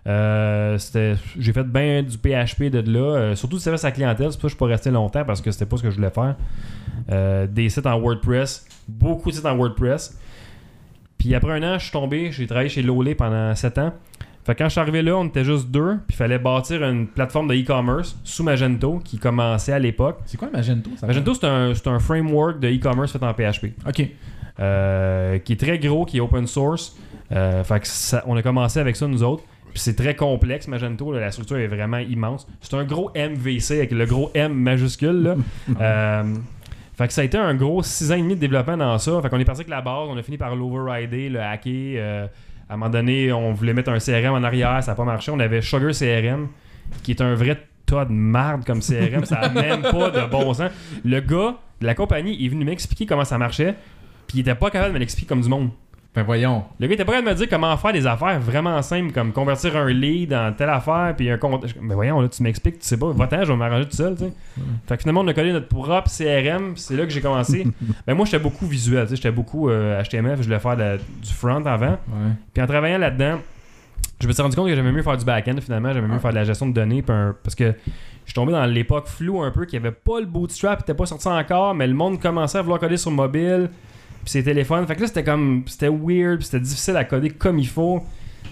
J'ai fait bien du PHP de là, surtout du service à la clientèle. C'est pour ça que je peux rester longtemps parce que c'était pas ce que je voulais faire. Des sites en WordPress, beaucoup de sites en WordPress. Puis après 1 an, je suis tombé, j'ai travaillé chez Lolé pendant 7 ans. Fait que quand je suis arrivé là, on était juste 2, puis il fallait bâtir une plateforme de e-commerce sous Magento qui commençait à l'époque. C'est quoi Magento? Magento, c'est un framework de e-commerce fait en PHP. OK. Qui est très gros, qui est open source. Fait que on a commencé avec ça, nous autres. Puis c'est très complexe, Magento. Là, la structure est vraiment immense. C'est un gros MVC avec le gros M majuscule. Là. Fait que ça a été un gros 6 ans et demi de développement dans ça. Fait qu'on est parti avec la base, on a fini par l'overrider, le hacker. À un moment donné, on voulait mettre un CRM en arrière, ça n'a pas marché. On avait Sugar CRM, qui est un vrai tas de marde comme CRM. Ça n'a même pas de bon sens. Le gars de la compagnie est venu m'expliquer comment ça marchait, puis il était pas capable de me l'expliquer comme du monde. Ben voyons. Le gars était pas capable de me dire comment faire des affaires vraiment simples, comme convertir un lead dans telle affaire, puis un compte. Ben voyons, là, tu m'expliques, tu sais pas, va-t'en, je vais m'arranger tout seul, tu sais. Fait que finalement, on a collé notre propre CRM, c'est là que j'ai commencé. Ben moi, j'étais beaucoup visuel, tu sais, j'étais beaucoup HTML, je voulais faire du front avant. Ouais. Puis en travaillant là-dedans, je me suis rendu compte que j'aimais mieux faire du back-end, finalement, j'aimais mieux faire de la gestion de données, parce que je suis tombé dans l'époque floue un peu, qu'il n'y avait pas le Bootstrap, il n'était pas sorti encore, mais le monde commençait à vouloir coder sur mobile. Puis ses téléphones. Fait que là, c'était weird, puis c'était difficile à coder comme il faut.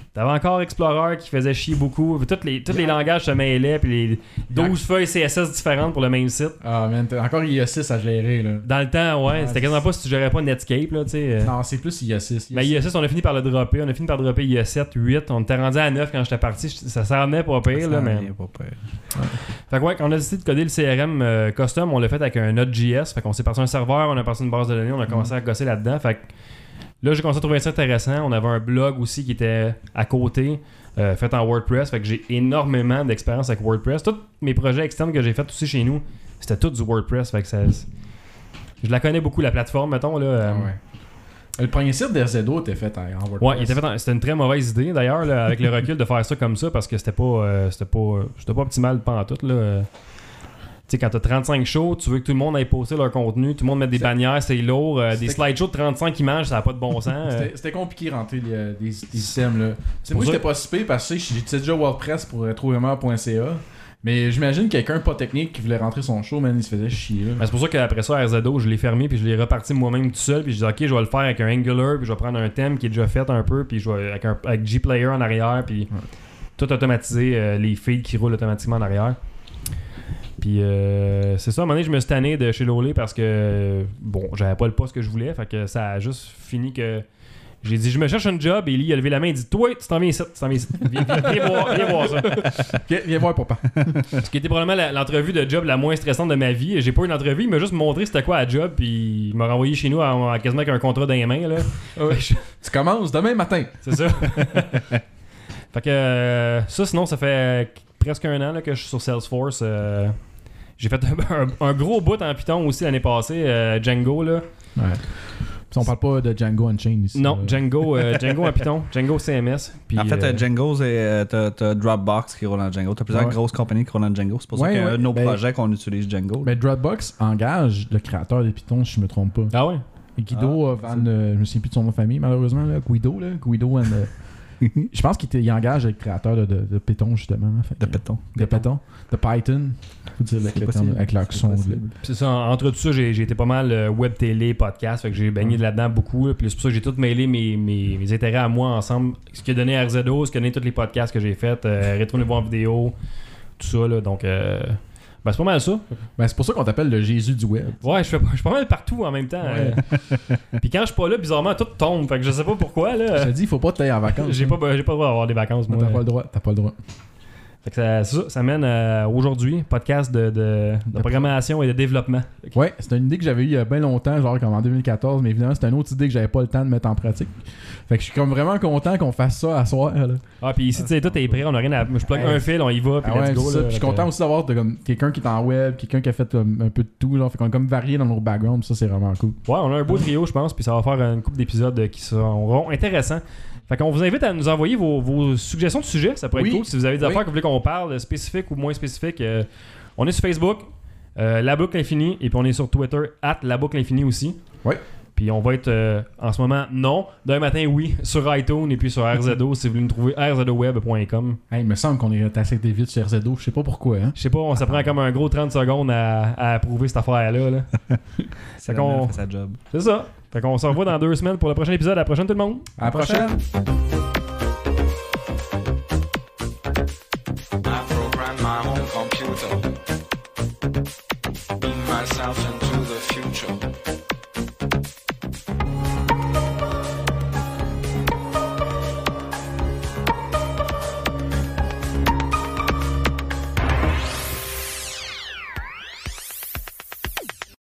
T'avais encore Explorer qui faisait chier beaucoup. Tous les langages se mêlaient, puis les 12 feuilles CSS différentes pour le même site. Ah, man, t'as encore IA6 à gérer, là. Dans le temps, ouais, c'était quasiment pas si tu gérais pas Netscape, là, tu sais. Non, c'est plus IA6. Mais IA6, on a fini par le dropper. On a fini par dropper IA7, 8. On était rendu à 9 quand j'étais parti. Ça s'en revenait pas pire, là, mais... Fait que ouais, quand on a décidé de coder le CRM custom, on l'a fait avec un Node.js. Fait qu'on s'est parti un serveur, on a parti une base de données, on a commencé à gosser là-dedans. Fait que là, j'ai commencé à trouver ça intéressant. On avait un blog aussi qui était à côté, fait en WordPress. Fait que j'ai énormément d'expérience avec WordPress. Tous mes projets externes que j'ai fait aussi chez nous, c'était tout du WordPress. Fait que je la connais beaucoup, la plateforme, mettons. Là, ouais. Le premier site d'RZO était fait en WordPress. Ouais, il était fait c'était une très mauvaise idée d'ailleurs, là, avec le recul, de faire ça comme ça, parce que c'était pas optimal pantoute, là. Tu sais, quand t'as 35 shows, tu veux que tout le monde aille poster leur contenu, tout le monde mette des bannières, c'est lourd, des slideshows de 35 images, ça n'a pas de bon sens. C'était compliqué de rentrer des systèmes, là. Moi, j'étais pas si pire parce que j'utilisais déjà WordPress pour retrouver-moi.ca. Mais j'imagine quelqu'un pas technique qui voulait rentrer son show, man, il se faisait chier, là. Ben, c'est pour ça qu'après ça, RZO, je l'ai fermé, puis je l'ai reparti moi-même tout seul, puis je dis ok, je vais le faire avec un Angular, puis je vais prendre un thème qui est déjà fait un peu, puis je vais avec Gplayer en arrière, puis tout automatiser, les feeds qui roulent automatiquement en arrière. Puis c'est ça, à un moment donné, je me suis tanné de chez Lolé parce que, bon, j'avais pas le poste que je voulais, fait que ça a juste fini que j'ai dit, je me cherche un job, et Eli a levé la main, il dit, toi, tu t'en viens ici, viens voir ça. Viens voir papa. Ce qui était probablement l'entrevue de job la moins stressante de ma vie. J'ai pas eu une entrevue, il m'a juste montré c'était quoi la job, puis il m'a renvoyé chez nous quasiment avec un contrat dans les mains, là. Tu commences demain matin. C'est ça. Fait que ça, sinon, ça fait presque un an là, que je suis sur Salesforce. J'ai fait un gros bout en Python aussi l'année passée, Django, là. Ouais. Puis on parle pas de Django Unchained ici. Non, Django en Python, Django CMS. Puis, en fait, Django, t'as Dropbox qui roule en Django. T'as plusieurs grosses compagnies qui roulent en Django. C'est pour ça qu'un de nos projets qu'on utilise Django. Mais Dropbox engage le créateur de Python, si je me trompe pas. Ah ouais? Et Guido je me souviens plus de son nom de famille, malheureusement, là. Guido je pense qu'il engage le créateur de Python, justement. De Python. De Python. Faut dire avec l'accent. C'est ça, entre tout ça, j'ai été pas mal web télé, podcast, fait que j'ai baigné là-dedans beaucoup. Là, puis c'est pour ça que j'ai tout mêlé mes intérêts à moi ensemble. Ce qui a donné RZO, ce qui a donné tous les podcasts que j'ai fait, Rétro Nouveau en vidéo, tout ça. Là, donc, c'est pas mal ça. C'est pour ça qu'on t'appelle le Jésus du web. Ouais, je suis pas mal partout en même temps. Ouais. Puis quand je suis pas là, bizarrement, tout tombe. Fait que je sais pas pourquoi. Là. Je te dis, il faut pas te tailler en vacances. J'ai pas le droit d'avoir des vacances, moi. T'as pas le droit. Fait que ça mène aujourd'hui, podcast de programmation et de développement. Ouais, c'est une idée que j'avais eue il y a bien longtemps, genre comme en 2014, mais évidemment, c'est une autre idée que j'avais pas le temps de mettre en pratique. Fait que je suis comme vraiment content qu'on fasse ça à soir. Là. Ah, puis ici, tu sais, tout est prêt, on a rien à. Je plug un fil, on y va, puis let's go. Là, je suis content aussi d'avoir comme, quelqu'un qui est en web, quelqu'un qui a fait un peu de tout, genre, fait qu'on est comme varié dans nos backgrounds, ça c'est vraiment cool. Ouais, on a un beau trio, je pense, puis ça va faire une couple d'épisodes qui seront intéressants. Fait qu'on vous invite à nous envoyer vos suggestions de sujets, ça pourrait être cool. Si vous avez des affaires que vous voulez qu'on parle, spécifiques ou moins spécifiques, on est sur Facebook, La Boucle Infinie, et puis on est sur Twitter, @LaBoucleInfinie aussi. Oui. Puis on va être en ce moment, non, d'un matin, oui, sur iTunes et puis sur RZO, si vous voulez nous trouver, rzoweb.com. Hey, il me semble qu'on est assez vite sur RZO, je sais pas pourquoi. Hein? Je sais pas, ça prend comme un gros 30 secondes à approuver cette affaire-là. Là. C'est qu'on fait sa job. C'est ça. Fait qu'on se revoit dans 2 semaines pour le prochain épisode. À la prochaine tout le monde. À la prochaine. I program my own computer. Being myself and